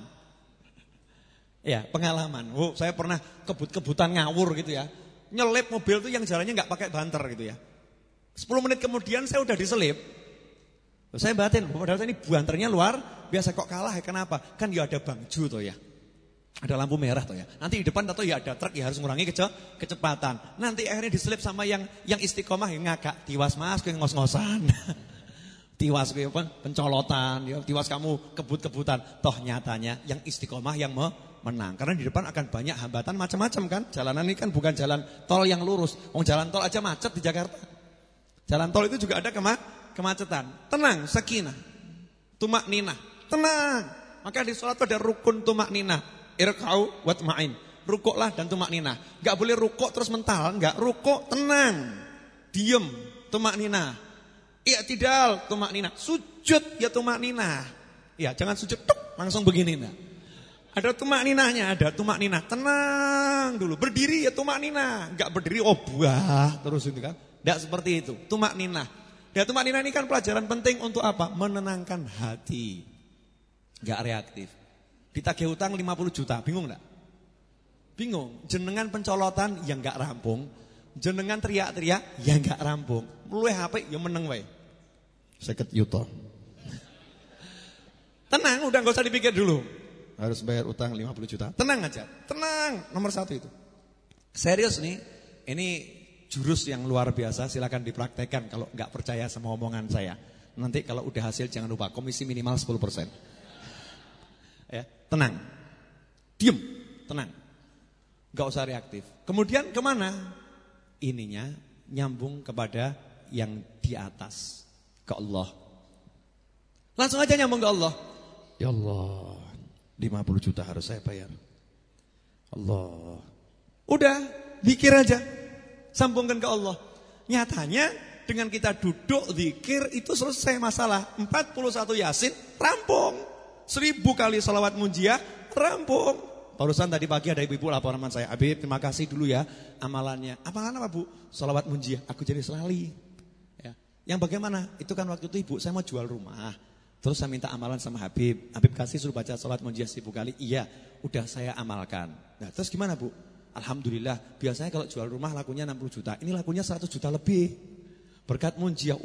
B: Ya, pengalaman. Saya pernah kebut-kebutan ngawur gitu ya. Nyelip mobil tuh yang jalannya enggak pakai banter gitu ya. 10 menit kemudian saya udah diselip. Saya batin, padahal ini banternya luar biasa, kok kalah ya, kenapa? Kan ya ada bangju toh ya. Ada lampu merah toh ya. Nanti di depan atau ya ada truk ya harus mengurangi kecepatan. Nanti akhirnya diselip sama yang istiqomah yang ngagak. Tiwas Mas, kowe ngos-ngosan. Tiwas kowe pencolotan, ya tiwas kamu kebut-kebutan. Toh nyatanya yang istiqomah yang menang. Karena di depan akan banyak hambatan macam-macam kan. Jalanan ini kan bukan jalan tol yang lurus. Jalan tol aja macet di Jakarta. Jalan tol itu juga ada kemacetan. Tenang, sakinah. Tumakninah. Tenang. Maka di sholat ada rukun tumakninah. Irka'u watma'in. Rukuklah dan tumakninah. Enggak boleh rukuk terus mental, enggak. Rukuk tenang. Diem, tumakninah. I'tidal, tumakninah. Sujud ya tumakninah. Ya, jangan sujud langsung begini nah. Ada tumakninahnya, ada tumakninah. Tenang dulu. Berdiri ya tumakninah. Enggak berdiri buah terus itu kan. Enggak seperti itu. Tumakninah. Ya tumakninah ini kan pelajaran penting untuk apa? Menenangkan hati. Enggak reaktif. Ditagih utang 50 juta, bingung enggak? Bingung. Jenengan pencolotan yang enggak rampung. jenengan teriak-teriak ya enggak rampung. Luwih apik ya meneng wae. 50 juta. Tenang, udah enggak usah dipikir dulu. Harus bayar utang 50 juta. Tenang aja. Tenang, nomor 1 itu. Serius nih, ini jurus yang luar biasa, silakan dipraktekkan kalau enggak percaya sama omongan saya. Nanti kalau udah hasil jangan lupa komisi minimal 10%. Ya, tenang. Diam, tenang. Enggak usah reaktif. Kemudian kemana? Ininya nyambung kepada yang di atas, ke Allah. Langsung aja nyambung ke Allah. Ya Allah, 50 juta harus saya bayar. Allah. Udah, zikir aja. Sambungkan ke Allah. Nyatanya dengan kita duduk zikir itu selesai masalah. 41 Yasin rampung. 1000 kali salawat munjiah rampung. Barusan tadi pagi ada ibu-ibu laporan sama saya, Habib terima kasih dulu ya amalannya. Amalan apa Bu? Salawat munjiah. Aku jadi selali. Ya. Yang bagaimana? Itu kan waktu itu ibu saya mau jual rumah. Terus saya minta amalan sama Habib. Habib kasih suruh baca salawat munjiah 1000 kali. Iya, udah saya amalkan. Nah terus gimana Bu? Alhamdulillah, biasanya kalau jual rumah lakunya 60 juta. Ini lakunya 100 juta lebih. Berkat munjiah.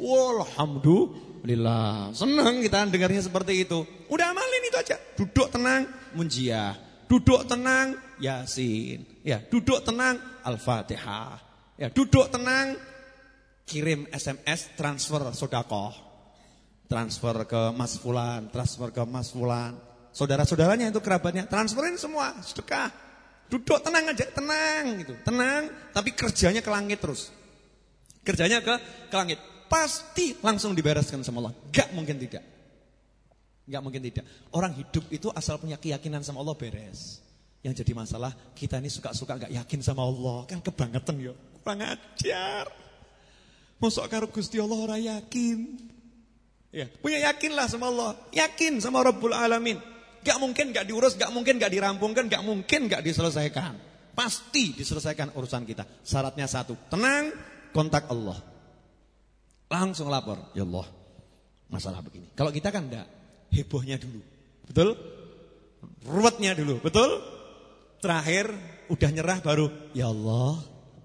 B: Alhamdulillah. Senang kita dengarnya seperti itu. Udah amalin itu aja. Duduk tenang, munjiah. Duduk tenang, Yasin. Ya, duduk tenang, Al-Fatihah. Ya, duduk tenang, kirim SMS transfer sedekah. Transfer ke Mas Fulan, transfer ke Mas Fulan. Saudara-saudaranya itu kerabatnya, transferin semua sedekah. Duduk tenang aja, tenang gitu. Tenang, tapi kerjanya ke langit terus. Kerjanya ke langit. Pasti langsung dibereskan sama Allah. Gak mungkin tidak. Enggak mungkin tidak. Orang hidup itu asal punya keyakinan sama Allah beres. Yang jadi masalah kita ini suka-suka enggak yakin sama Allah. Kan kebangetan yo. Kurang ajar. Mosok karo Gusti Allah ora yakin. Ya, punya yakinlah sama Allah. Yakin sama Rabbul Alamin. Enggak mungkin enggak diurus, enggak mungkin enggak dirampungkan, enggak mungkin enggak diselesaikan. Pasti diselesaikan urusan kita. Syaratnya satu, tenang, kontak Allah. Langsung lapor, ya Allah. Masalah begini. Kalau kita kan enggak, hebohnya dulu. Betul? Ruwetnya dulu, betul? Terakhir udah nyerah baru ya Allah.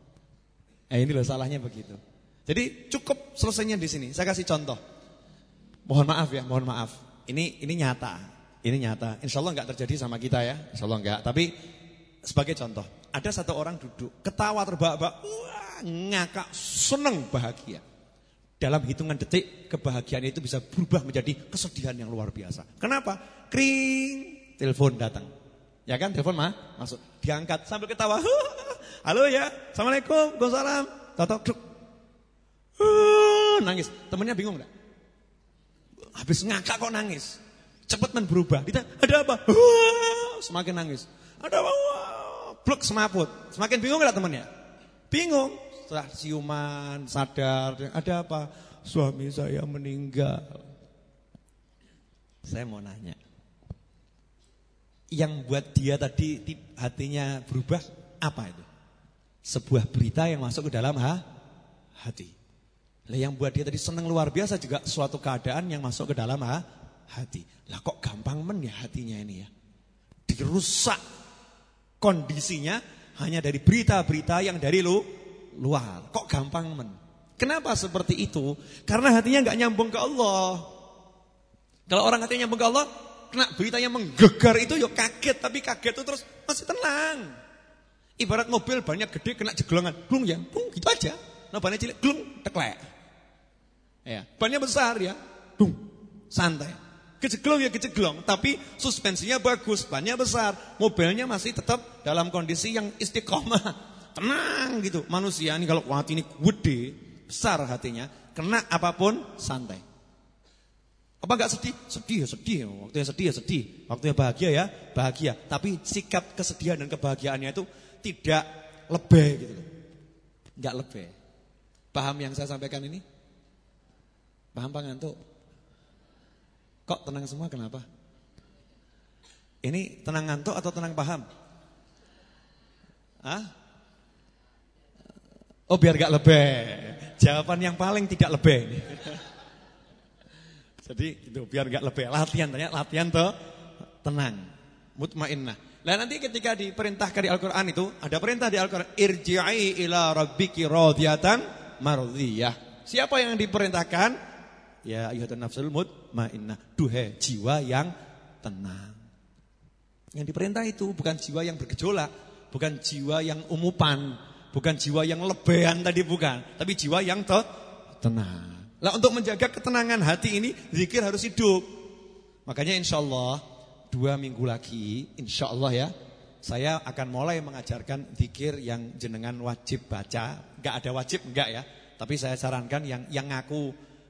B: Ini loh salahnya begitu. Jadi cukup selesainya di sini. Saya kasih contoh. Mohon maaf ya, mohon maaf. Ini nyata. Ini nyata. Insya Allah enggak terjadi sama kita ya. Insya Allah enggak. Tapi sebagai contoh, ada satu orang duduk, ketawa terbahak-bahak, wah, ngakak, seneng, bahagia. Dalam hitungan detik kebahagiaan itu bisa berubah menjadi kesedihan yang luar biasa. Kenapa? Kring, telepon datang. Ya kan, telepon masuk, diangkat sambil ketawa. Halo ya, Assalamualaikum, Waalaikumsalam. Tatok, nangis. Temennya bingung enggak? Habis ngakak kok nangis. Cepat berubah. Kita ada apa? Semakin nangis. Ada apa? Blok semaput. Semakin bingung enggak temennya? Bingung. Setelah siuman, sadar, ada apa? Suami saya meninggal. Saya mau nanya, yang buat dia tadi hatinya berubah apa itu? Sebuah berita yang masuk ke dalam hati. Lah yang buat dia tadi senang luar biasa juga suatu keadaan yang masuk ke dalam hati. Lah kok gampang ya hatinya ini ya? Dirusak kondisinya hanya dari berita-berita yang dari luar. Kok gampang Kenapa seperti itu? Karena hatinya enggak nyambung ke Allah. Kalau orang hatinya nyambung ke Allah, kena beritanya menggegar itu ya kaget, tapi kaget itu terus masih tenang. Ibarat mobil banyak gede kena jeglongan, glung ya, glung gitu aja. Nah bannya cilik, glung teklek. Ya, bannya besar ya, glung santai. Kejeglong ya kejeglong, tapi suspensinya bagus, bannya besar, mobilnya masih tetap dalam kondisi yang istiqomah. Tenang gitu. Manusia ini kalau hati ini gede, besar hatinya, kena apapun santai. Apa enggak sedih? Sedih ya sedih. Waktunya sedih ya sedih. Waktunya bahagia ya bahagia. Tapi sikap kesedihan dan kebahagiaannya itu tidak lebih gitu. Enggak lebih. Paham yang saya sampaikan ini? Paham Pak Ngantuk? Kok tenang semua kenapa? Ini tenang ngantuk atau tenang paham? Oh biar gak lebih. Jawaban yang paling tidak lebih. Jadi itu biar gak lebih. Latihan tuh tenang, mutmainnah. Nah nanti ketika diperintahkan di Al-Quran itu, ada perintah di Al-Quran, irji'i ila rabbiki radiyatan mardiyah. Siapa yang diperintahkan? Ya ayyuhan nafsul mutmainnah, duhai jiwa yang tenang. Yang diperintah itu bukan jiwa yang bergejolak, bukan jiwa yang umupan, bukan jiwa yang lebehan tadi, bukan, tapi jiwa yang tenang. Nah untuk menjaga ketenangan hati ini, zikir harus hidup. Makanya insyaallah 2 minggu lagi, insya Allah ya, saya akan mulai mengajarkan zikir yang jenengan wajib baca. Enggak ada wajib, enggak ya. Tapi saya sarankan yang ngaku,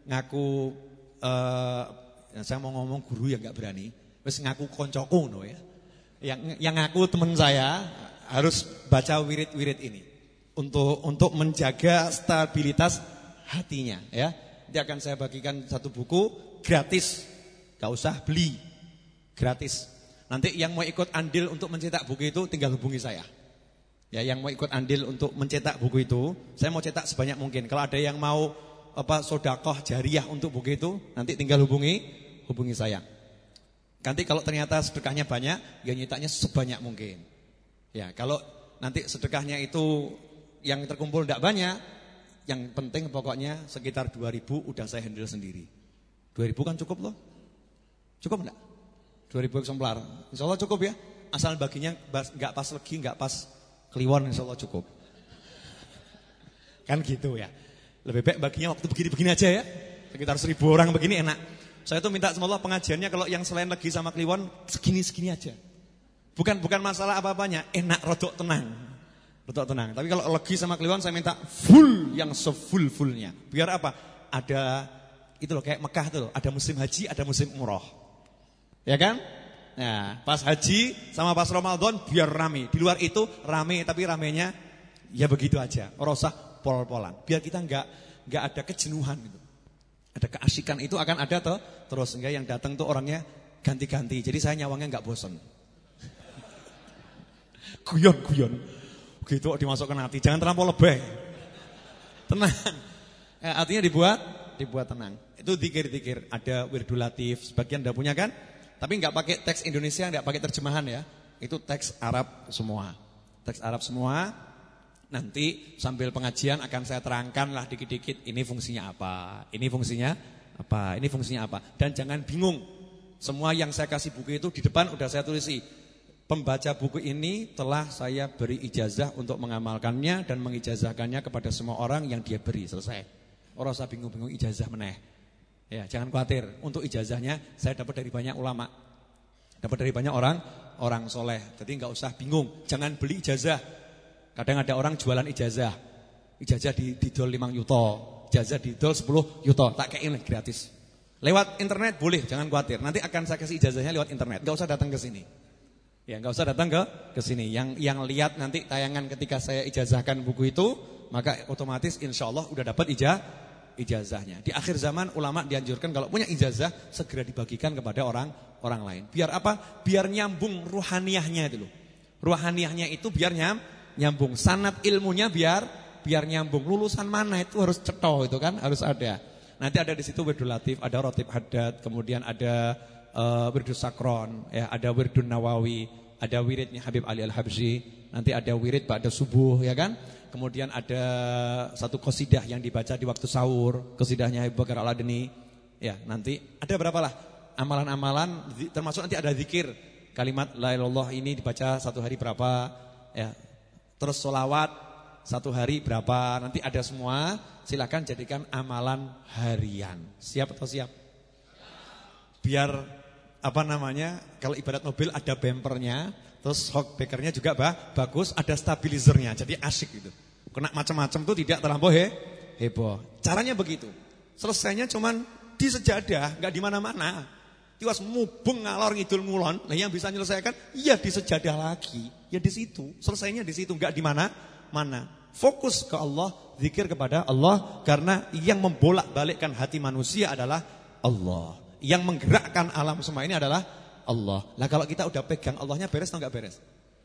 B: saya mau ngomong guru yang enggak berani, terus ngaku koncoku no ya. Yang ngaku teman saya harus baca wirid-wirid ini untuk menjaga stabilitas hatinya ya. Nanti akan saya bagikan satu buku gratis, enggak usah beli. Gratis. Nanti yang mau ikut andil untuk mencetak buku itu tinggal hubungi saya. Ya, yang mau ikut andil untuk mencetak buku itu, saya mau cetak sebanyak mungkin. Kalau ada yang mau sedekah jariah untuk buku itu, nanti tinggal hubungi saya. Nanti kalau ternyata sedekahnya banyak, ya nyetaknya sebanyak mungkin. Ya, kalau nanti sedekahnya itu yang terkumpul tidak banyak, yang penting pokoknya sekitar 2.000 udah saya handle sendiri. 2.000 kan cukup loh? Cukup enggak? 2.000 eksemplar, insya Allah cukup ya. Asal baginya nggak pas legi, nggak pas kliwon, insya Allah cukup. Kan gitu ya. Lebih baik baginya waktu begini-begini aja ya. Sekitar 1.000 orang begini enak. Saya tuh minta sama Allah pengajiannya kalau yang selain legi sama kliwon segini-segini aja. Bukan masalah apa-apanya, enak, rodok tenang. Tapi kalau legi sama kliwon saya minta full, yang sefull-fullnya. Biar apa? Ada itu loh kayak Mekah tuh loh, ada musim haji, ada musim umroh. Ya kan? Nah, pas haji sama pas Ramadan biar rame. Di luar itu rame, tapi ramenya ya begitu aja. Ora usah pol-polan. Biar kita enggak ada kejenuhan gitu. Ada keasikan itu akan ada tuh terus, sehingga yang datang tuh orangnya ganti-ganti. Jadi saya nyawangnya enggak bosan. Guyon. Begitu dimasukkan hati, jangan terlampau lebih. Tenang. Artinya dibuat tenang. Itu zikir-zikir, ada wirdul latif, sebagian enggak punya kan? Tapi enggak pakai teks Indonesia, enggak pakai terjemahan ya. Itu teks Arab semua. Teks Arab semua. Nanti sambil pengajian akan saya terangkan lah dikit-dikit ini fungsinya apa, ini fungsinya apa, ini fungsinya apa. Dan jangan bingung. Semua yang saya kasih buku itu di depan udah saya tulisi. Pembaca buku ini telah saya beri ijazah untuk mengamalkannya dan mengijazahkannya kepada semua orang yang dia beri. Selesai. Ora usah bingung-bingung ijazah meneh. Ya, jangan khawatir. Untuk ijazahnya saya dapat dari banyak ulama. Dapat dari banyak orang soleh. Jadi enggak usah bingung. Jangan beli ijazah. Kadang ada orang jualan ijazah. Ijazah didol 5 juta, ijazah didol 10 juta, tak kayak ini gratis. Lewat internet boleh, jangan khawatir. Nanti akan saya kasih ijazahnya lewat internet. Enggak usah datang ke sini. Ya, enggak usah datang ke sini. Yang lihat nanti tayangan ketika saya ijazahkan buku itu, maka otomatis insyaallah udah dapat ijazahnya. Di akhir zaman ulama dianjurkan kalau punya ijazah segera dibagikan kepada orang lain. Biar apa? Biar nyambung ruhaniyahnya itu loh. Ruhaniyahnya itu biar nyambung. Sanad ilmunya biar nyambung. Lulusan mana itu harus cetha itu kan, harus ada. Nanti ada di situ wirdul latif, ada rotib haddad, kemudian ada wirdul sakron, ya, ada wirdul nawawi, ada wiridnya Habib Ali Al-Habsyi, nanti ada wirid ba'da subuh, ya kan? Kemudian ada satu qasidah yang dibaca di waktu sahur, qasidahnya Habib Bakar Al-Adni. Ya, nanti ada berapa lah amalan-amalan, termasuk nanti ada zikir. Kalimat la ilaha illallah ini dibaca 1 hari berapa, ya. Terus sholawat 1 hari berapa, nanti ada semua. Silakan jadikan amalan harian. Siap atau siap? Biar kalau ibarat mobil ada bempernya, terus shock breakernya juga bagus, ada stabilizernya, jadi asik gitu. Kena macam-macam tuh tidak terlampau heboh. Caranya begitu. Selesainya cuman di sejadah, nggak di mana-mana. Tiwas mubeng ngalor ngidul ngulon. Nah yang bisa menyelesaikan ya di sejadah lagi. Ya di situ. Selesainya di situ, enggak di mana-mana. Fokus ke Allah, zikir kepada Allah, karena yang membolak-balikkan hati manusia adalah Allah. Yang menggerakkan alam semua ini adalah Allah. Lah kalau kita udah pegang Allahnya, beres atau enggak beres?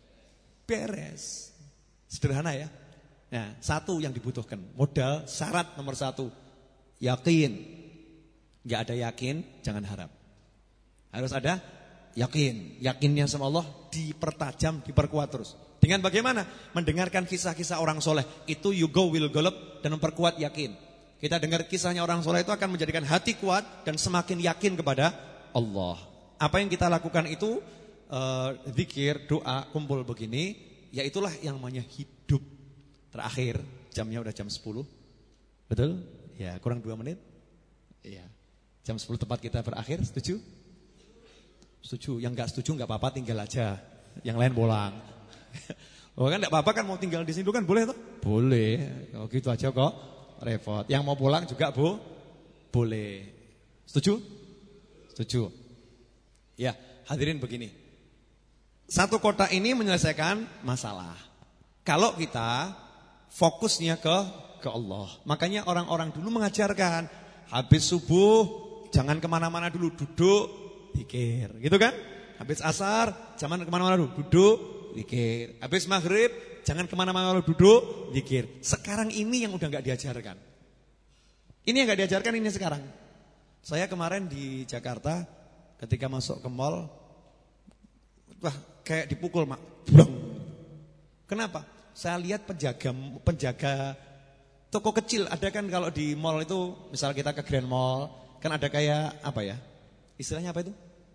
B: Beres. Sederhana ya. Nah, satu yang dibutuhkan, modal syarat nomor 1, yakin. Enggak ada yakin, jangan harap. Harus ada yakin. Yakinnya sama Allah dipertajam, diperkuat terus. Dengan bagaimana? Mendengarkan kisah-kisah orang soleh. Itu yugo will golep dan memperkuat yakin. Kita dengar kisahnya orang soleh itu akan menjadikan hati kuat dan semakin yakin kepada Allah. Apa yang kita lakukan itu zikir, doa, kumpul begini, ya itulah yang namanya hidup. Terakhir, jamnya udah jam 10. Betul? Ya, kurang 2 menit. Iya. Jam 10 tempat kita berakhir, setuju? Setuju. Yang enggak setuju enggak apa-apa, tinggal aja. Yang lain pulang. Oh kan enggak apa-apa kan, mau tinggal di sini kan boleh toh? Boleh. Oh gitu aja kok. Repot. Yang mau pulang juga boleh. Setuju? Setuju. Ya, hadirin begini. Satu kota ini menyelesaikan masalah. Kalau kita fokusnya ke Allah. Makanya orang-orang dulu mengajarkan habis subuh jangan kemana-mana dulu, duduk zikir, gitu kan? Habis asar jangan kemana-mana dulu, duduk zikir. Habis maghrib jangan kemana-mana dulu, duduk zikir. Sekarang ini yang udah nggak diajarkan. Ini yang nggak diajarkan ini sekarang. Saya kemarin di Jakarta ketika masuk ke mall, wah kayak dipukul mak. Kenapa? Saya lihat penjaga toko kecil, ada kan kalau di mall itu, misal kita ke Grand Mall, kan ada kayak apa ya? Istilahnya apa itu?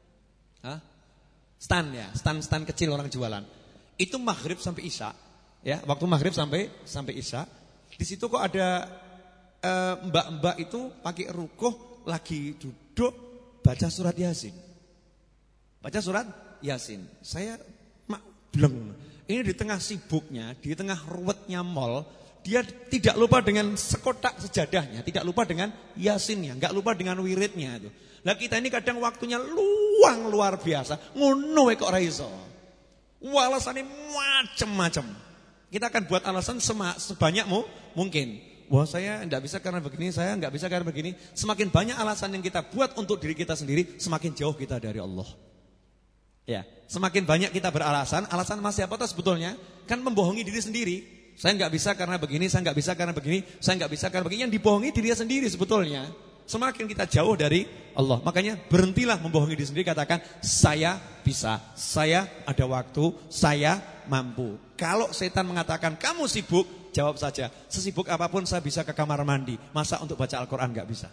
B: Stand ya, stand kecil orang jualan. Itu maghrib sampai isya, ya, waktu maghrib sampai isya. Di situ kok ada mbak-mbak itu pakai rukuh lagi duduk baca surat Yasin. Baca surat Yasin. Saya bleng. Ini di tengah sibuknya, di tengah ruwetnya mall, dia tidak lupa dengan sekotak sejadahnya, tidak lupa dengan Yasinnya, enggak lupa dengan wiridnya itu. Lah kita ini kadang waktunya luang luar biasa, ngono kok ora iso. Alasane macam-macam. Kita akan buat alasan sebanyak mungkin. Wah saya enggak bisa karena begini, saya enggak bisa karena begini. Semakin banyak alasan yang kita buat untuk diri kita sendiri, semakin jauh kita dari Allah. Ya, semakin banyak kita beralasan, alasan masih apa sebetulnya? Kan membohongi diri sendiri. Saya enggak bisa karena begini, saya enggak bisa karena begini, saya enggak bisa karena begini. Yang dibohongi dirinya sendiri sebetulnya. Semakin kita jauh dari Allah. Makanya berhentilah membohongi diri sendiri, katakan saya bisa, saya ada waktu, saya mampu. Kalau setan mengatakan kamu sibuk, jawab saja, sesibuk apapun saya bisa ke kamar mandi. Masa untuk baca Al-Quran enggak bisa?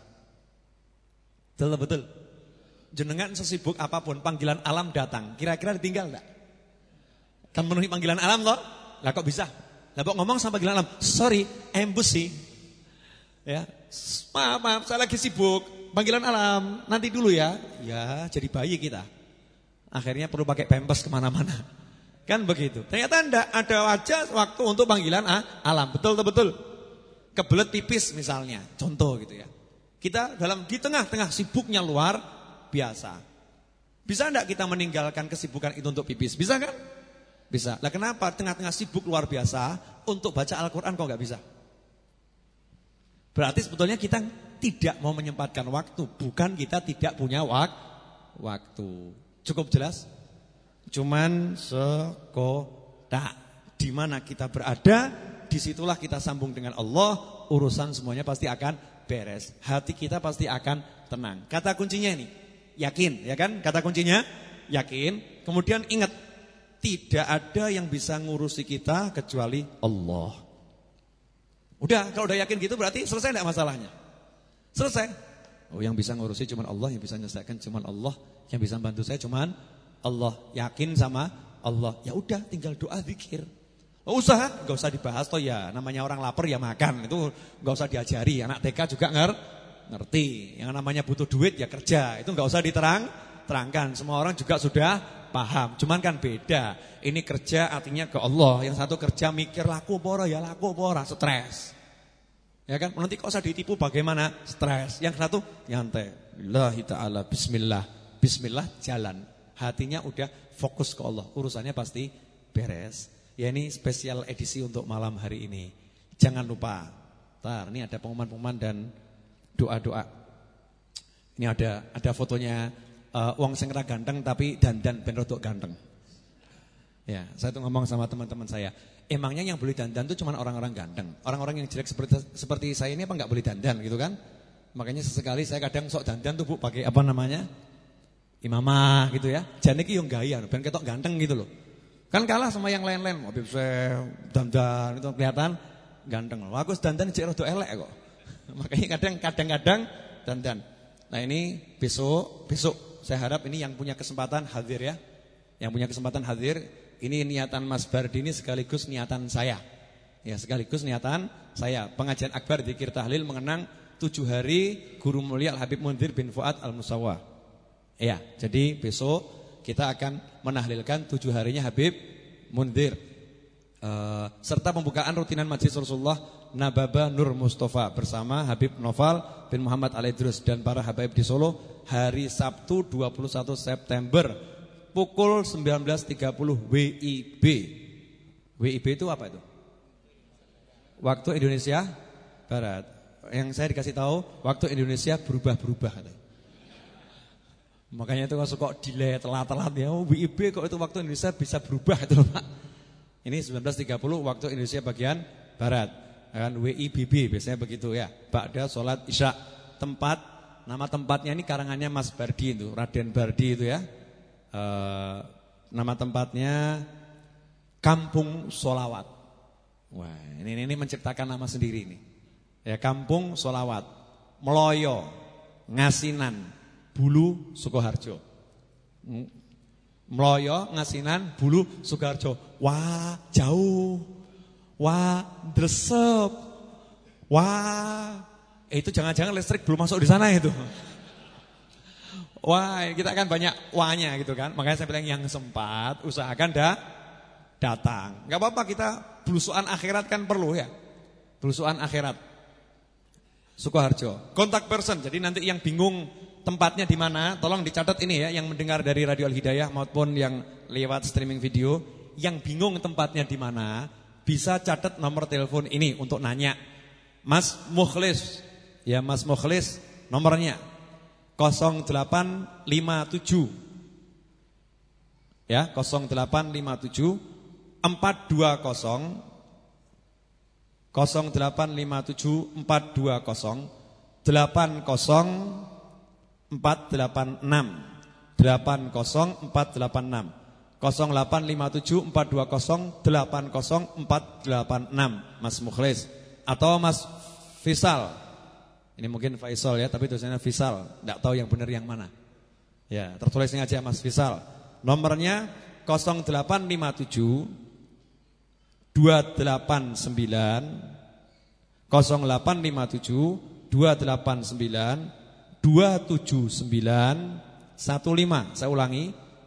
B: Betul. Jenengan sesibuk apapun, panggilan alam datang, kira-kira ditinggal enggak? Kan memenuhi panggilan alam toh? Lah kok bisa? Lah kok ngomong sama panggilan alam, sorry, embassy. Ya, maaf, saya lagi sibuk. Panggilan alam, nanti dulu ya. Ya, jadi bayi kita. Akhirnya perlu pakai pampers kemana-mana. Kan begitu. Ternyata enggak ada waktu untuk panggilan alam. Betul. Kebelet pipis misalnya, contoh gitu ya. Kita di tengah-tengah sibuknya luar biasa. Bisa enggak kita meninggalkan kesibukan itu untuk pipis? Bisa kan? Bisa. Lah kenapa tengah-tengah sibuk luar biasa untuk baca Al-Quran kok enggak bisa? Berarti sebetulnya kita tidak mau menyempatkan waktu, bukan kita tidak punya waktu. Cukup jelas? Cuman sekotak. Di mana kita berada, disitulah kita sambung dengan Allah, urusan semuanya pasti akan beres. Hati kita pasti akan tenang. Kata kuncinya ini, yakin, ya kan? Kata kuncinya yakin. Kemudian ingat, tidak ada yang bisa ngurusi kita kecuali Allah. Udah, kalau udah yakin gitu berarti selesai enggak masalahnya? Selesai. Oh, yang bisa ngurusi cuma Allah, yang bisa menyelesaikan cuma Allah, yang bisa bantu saya cuma Allah. Yakin sama Allah. Ya udah, tinggal doa, zikir. Oh, usaha enggak usah dibahas toh ya. Namanya orang lapar ya makan, itu enggak usah diajari. Anak TK juga ngerti. Yang namanya butuh duit ya kerja. Itu enggak usah diterangkan. Semua orang juga sudah paham. Cuman kan beda. Ini kerja artinya ke Allah. Yang satu kerja mikir laku apa ora ya laku apa ora, stres. Ya kan? Nanti kok usah ditipu bagaimana? Stres. Yang satu nyantai. Lillahi ta'ala bismillah. Bismillah jalan. Hatinya udah fokus ke Allah. Urusannya pasti beres. Ya ini spesial edisi untuk malam hari ini. Jangan lupa. Ini ada pengumuman-pengumuman dan doa-doa. Ini ada fotonya wong sing ra ganteng tapi dandan ben rodok ganteng. Ya, saya tuh ngomong sama teman-teman saya, emangnya yang boleh dandan tuh cuma orang-orang ganteng. Orang-orang yang jelek seperti saya ini apa enggak boleh dandan gitu kan? Makanya sesekali saya kadang sok dandan tuh Bu pakai apa namanya? imamah gitu ya. Jane iki yo gaya ben ketok ganteng gitu loh. Kan kalah sama yang lain-lain. Habib Syekh dandan itu kelihatan ganteng. Wah, aku dandan cek rada elek kok. Makanya kadang-kadang dandan. Nah, ini besok saya harap ini yang punya kesempatan hadir ya. Yang punya kesempatan hadir, ini niatan Mas Bardini sekaligus niatan saya. Ya, sekaligus niatan saya. Pengajian akbar dzikir tahlil mengenang 7 hari Guru Mulia Al Habib Mundhir bin Fuad Al Musawwa. Ya, jadi besok kita akan menahlilkan 7 harinya Habib Mundhir. Serta pembukaan rutinan Majlis Rasulullah Nababa Nur Mustafa bersama Habib Noval bin Muhammad Al-Idrus dan para habaib di Solo hari Sabtu 21 September pukul 19.30 WIB. WIB itu apa itu? Waktu Indonesia Barat. Yang saya dikasih tahu waktu Indonesia berubah-berubah. Makanya itu kok delay telat-telat ya. WIB kok itu waktu Indonesia bisa berubah itu loh Pak. Ini 19.30 waktu Indonesia bagian Barat. Kan WIBB biasanya begitu ya. Ba'da sholat Isya. Nama tempatnya ini karangannya Mas Bardi itu, Raden Bardi itu ya. Nama tempatnya Kampung Sholawat. Wah, ini menciptakan nama sendiri ini. Ya, Kampung Sholawat, Meloyo, Ngasinan, Bulu, Sukoharjo. Meloyo, Ngasinan, Bulu, Sukoharjo. Wah, jauh. Wah, dresep. Wah, itu jangan-jangan listrik belum masuk di sana itu. Wah, kita akan banyak wahnya gitu kan. Makanya saya bilang yang sempat usahakan datang. Gak apa-apa, kita belusuan akhirat kan perlu ya. Belusuan akhirat. Sukoharjo. Kontak person. Jadi nanti yang bingung tempatnya di mana, tolong dicatat ini ya, yang mendengar dari Radio Al Hidayah maupun yang lewat streaming video, yang bingung tempatnya di mana, bisa catat nomor telepon ini untuk nanya. Mas Mukhlis. Ya, Mas Mukhlis nomornya 0857 ya 0857 420 0857 420 80486 80486 0857 420 80486 Mas Mukhlis atau Mas Fisal. Ini mungkin Faisal ya, tapi tulisannya Fisal. Tidak tahu yang benar yang mana. Ya, tertulisnya aja Mas Fisal. Nomornya 0857 289 0857 289 279 15. Saya ulangi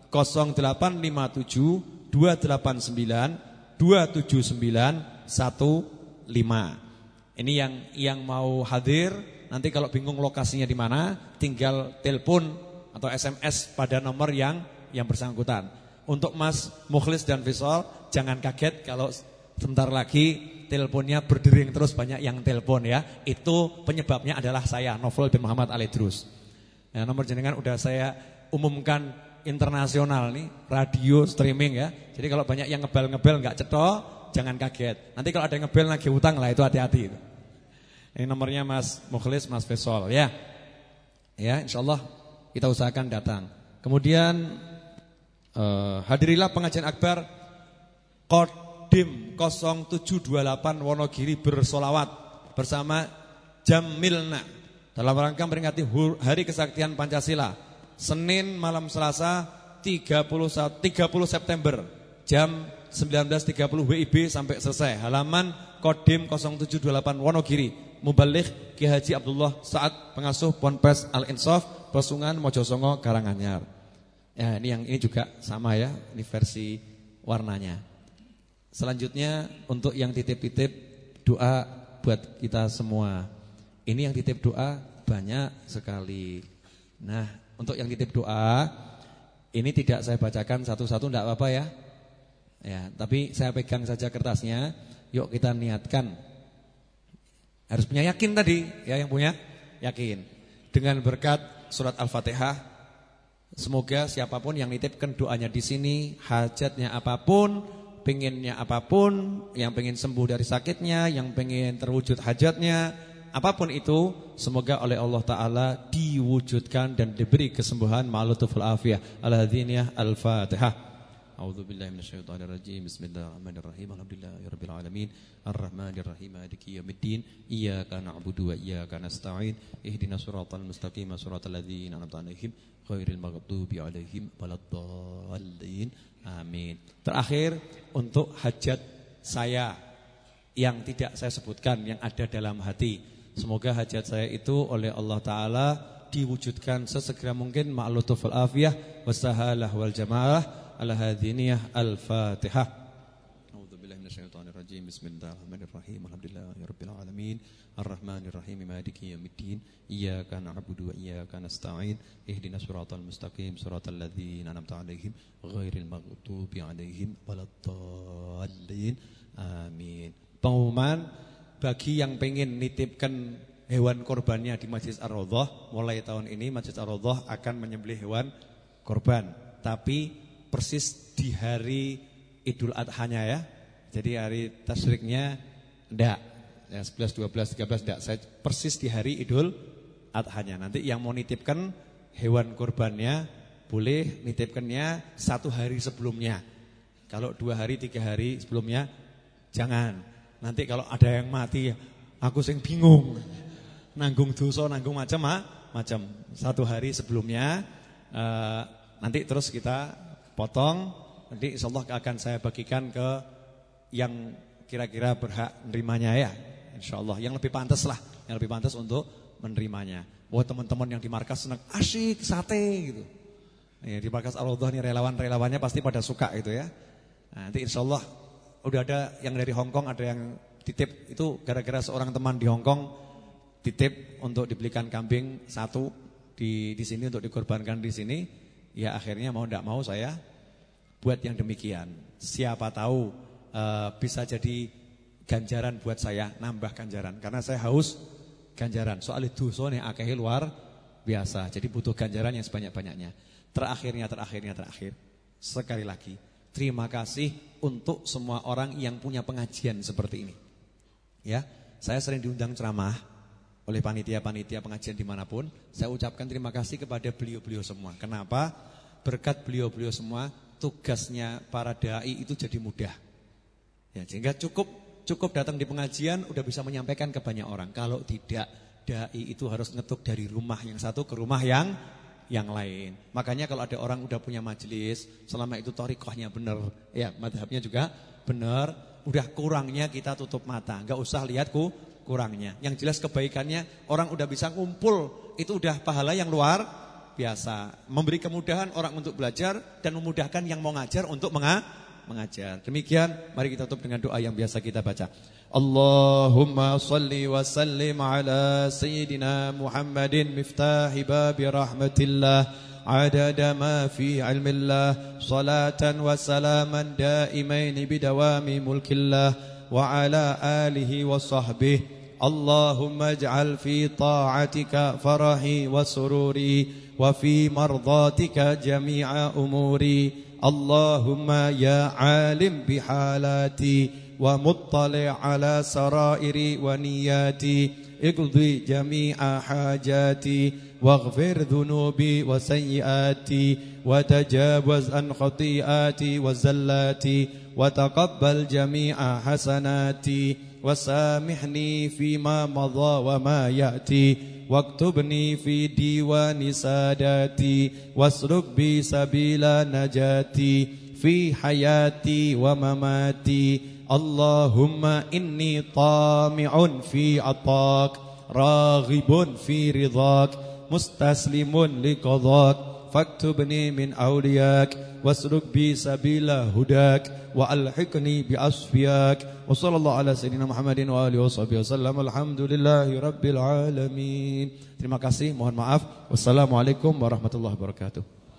B: 0857 289 279 15. Ini yang mau hadir, nanti kalau bingung lokasinya di mana, tinggal telepon atau SMS pada nomor yang bersangkutan. Untuk Mas Mukhlis dan Fisal, jangan kaget kalau sebentar lagi teleponnya berdering terus, banyak yang telepon ya. Itu penyebabnya adalah saya, Novel bin Muhammad Al-Idrus. Ya, nomor jenengan udah saya umumkan internasional nih, radio streaming ya. Jadi kalau banyak yang ngebel-ngebel nggak cetok, jangan kaget. Nanti kalau ada yang ngebel lagi hutang lah, itu hati-hati itu. Ini nomornya Mas Mukhlis, Mas Faisal ya. Ya, insyaallah kita usahakan datang. Kemudian hadirilah pengajian akbar Kodim 0728 Wonogiri bersolawat bersama Jamilna dalam rangka memperingati Hari Kesaktian Pancasila. Senin malam Selasa 30 September jam 19.30 WIB sampai selesai. Halaman Kodim 0728 Wonogiri. Mubaligh Ki Haji Abdullah Sa'ad, pengasuh Ponpes Al-Insaf, Pesungan Mojosongo Karanganyar. Ya, ini juga sama ya, ini versi warnanya. Selanjutnya untuk yang titip-titip doa buat kita semua. Ini yang titip doa banyak sekali. Nah, untuk yang titip doa ini tidak saya bacakan satu-satu, enggak apa-apa ya. Ya, tapi saya pegang saja kertasnya. Yuk kita niatkan. Harus punya yakin tadi, ya, yang punya yakin. Dengan berkat surat Al-Fatihah, semoga siapapun yang nitipkan doanya di sini, hajatnya apapun, pengennya apapun, yang pengen sembuh dari sakitnya, yang pengen terwujud hajatnya, apapun itu semoga oleh Allah Ta'ala diwujudkan dan diberi kesembuhan ma'lutuful afiyah. Al-hadhiniyah al-Fatihah. A'udzu billahi minasyaitonir rajim. Bismillahirrahmanirrahim. Alhamdulillahirabbil alamin. Arrahmanirrahim. Maliki yaumiddin. Iyyaka na'budu wa iyyaka nasta'in. Ihdinas siratal mustaqim, siratal ladzina an'amta 'alaihim ghairil maghdubi 'alaihim waladdallin. Amin. Terakhir untuk hajat saya yang tidak saya sebutkan, yang ada dalam hati. Semoga hajat saya itu oleh Allah Ta'ala diwujudkan sesegera mungkin ma'lutuful afiyah wassahalah wal jamaah. Al-hadhiniyah al-Fatihah. A'udzu billahi minasyaitonir rajim. Bismillahirrahmanirrahim. Alhamdulillahirabbil alamin. Arrahmanirrahim. Maliki yaumiddin. Iyyaka na'budu wa iyyaka nasta'in. Ihdinas siratal mustaqim, siratal ladzina an'amta 'alaihim ghairil maghdubi 'alaihim waladdallin. Amin. Pengumuman bagi yang pengen nitipkan hewan korbannya di Masjid Ar-Raudhah, mulai tahun ini Masjid Ar-Raudhah akan menyembelih hewan korban, tapi persis di hari Idul Adhanya ya. Jadi hari tasyriknya enggak. Ya 11, 12, 13 enggak. Saya persis di hari Idul Adhanya. Nanti yang mau nitipkan hewan kurbannya boleh nitipkannya 1 hari sebelumnya. Kalau 2 hari, 3 hari sebelumnya jangan. Nanti kalau ada yang mati, aku sing bingung. Nanggung dosa, nanggung macam-macam. 1 hari sebelumnya nanti terus kita potong, nanti insyaallah akan saya bagikan ke yang kira-kira berhak menerimanya ya. Insyaallah yang lebih pantas lah, yang lebih pantas untuk menerimanya. Wah, teman-teman yang di markas senang asyik sate gitu. Ya, di markas Ar-Raudhah nih relawan-relawannya pasti pada suka itu ya. Nah, nanti insyaallah udah ada yang dari Hong Kong, ada yang titip itu gara-gara seorang teman di Hong Kong titip untuk dibelikan kambing 1 di sini untuk dikorbankan di sini. Ya akhirnya mau tidak mau saya buat yang demikian. Siapa tahu bisa jadi ganjaran buat saya, nambah ganjaran. Karena saya haus ganjaran. Soal dosa nih akeh luar biasa. Jadi butuh ganjaran yang sebanyak-banyaknya. Terakhir. Sekali lagi, terima kasih untuk semua orang yang punya pengajian seperti ini. Ya, saya sering diundang ceramah oleh panitia-panitia pengajian dimanapun. Saya ucapkan terima kasih kepada beliau-beliau semua. Kenapa? Berkat beliau-beliau semua, tugasnya para dai itu jadi mudah. Ya, sehingga cukup datang di pengajian udah bisa menyampaikan ke banyak orang. Kalau tidak, dai itu harus ngetuk dari rumah yang satu ke rumah yang lain. Makanya kalau ada orang udah punya majelis, selama itu thariqahnya benar, ya madhabnya juga benar, udah kurangnya kita tutup mata, enggak usah lihat kurangnya. Yang jelas kebaikannya orang udah bisa ngumpul, itu udah pahala yang luar biasa. Memberi kemudahan orang untuk belajar dan memudahkan yang mau ngajar untuk mengajar. Demikian, mari kita tutup dengan doa yang biasa kita baca. Allahumma salli wa sallim ala sayyidina Muhammadin miftahi babi rahmatillah adada ma fi ilmillah salatan wa salaman daimaini bidawami mulkillah wa ala alihi wa sahbihi. Allahumma ij'al fi ta'atika farahi wa sururi wa fi mardatika jami'a umuri. Allahumma ya alim bihalati wa muttali' ala sarairi wa niyati iqdi jami'a hajati waghfir dhunubi wa sayyiati wa tajawaz an khati'ati wa zallati wa taqabbal jami'a hasanati وسامحني فيما مضى وما يأتي واكتبني في ديوان ساداتي واسلك بي سبيل نجاتي في حياتي ومماتي اللهم إني طامع في عطاك راغب في رضاك مستسلم لقضاك فاكتبني من أولياك واسلك بي سبيل هداك وألحقني بأصفياك وصلى الله على سيدنا Muhammadin wa alihi wasallam. Alhamdulillahi rabbil alamin. Terima kasih, mohon maaf. Wassalamualaikum warahmatullahi wabarakatuh.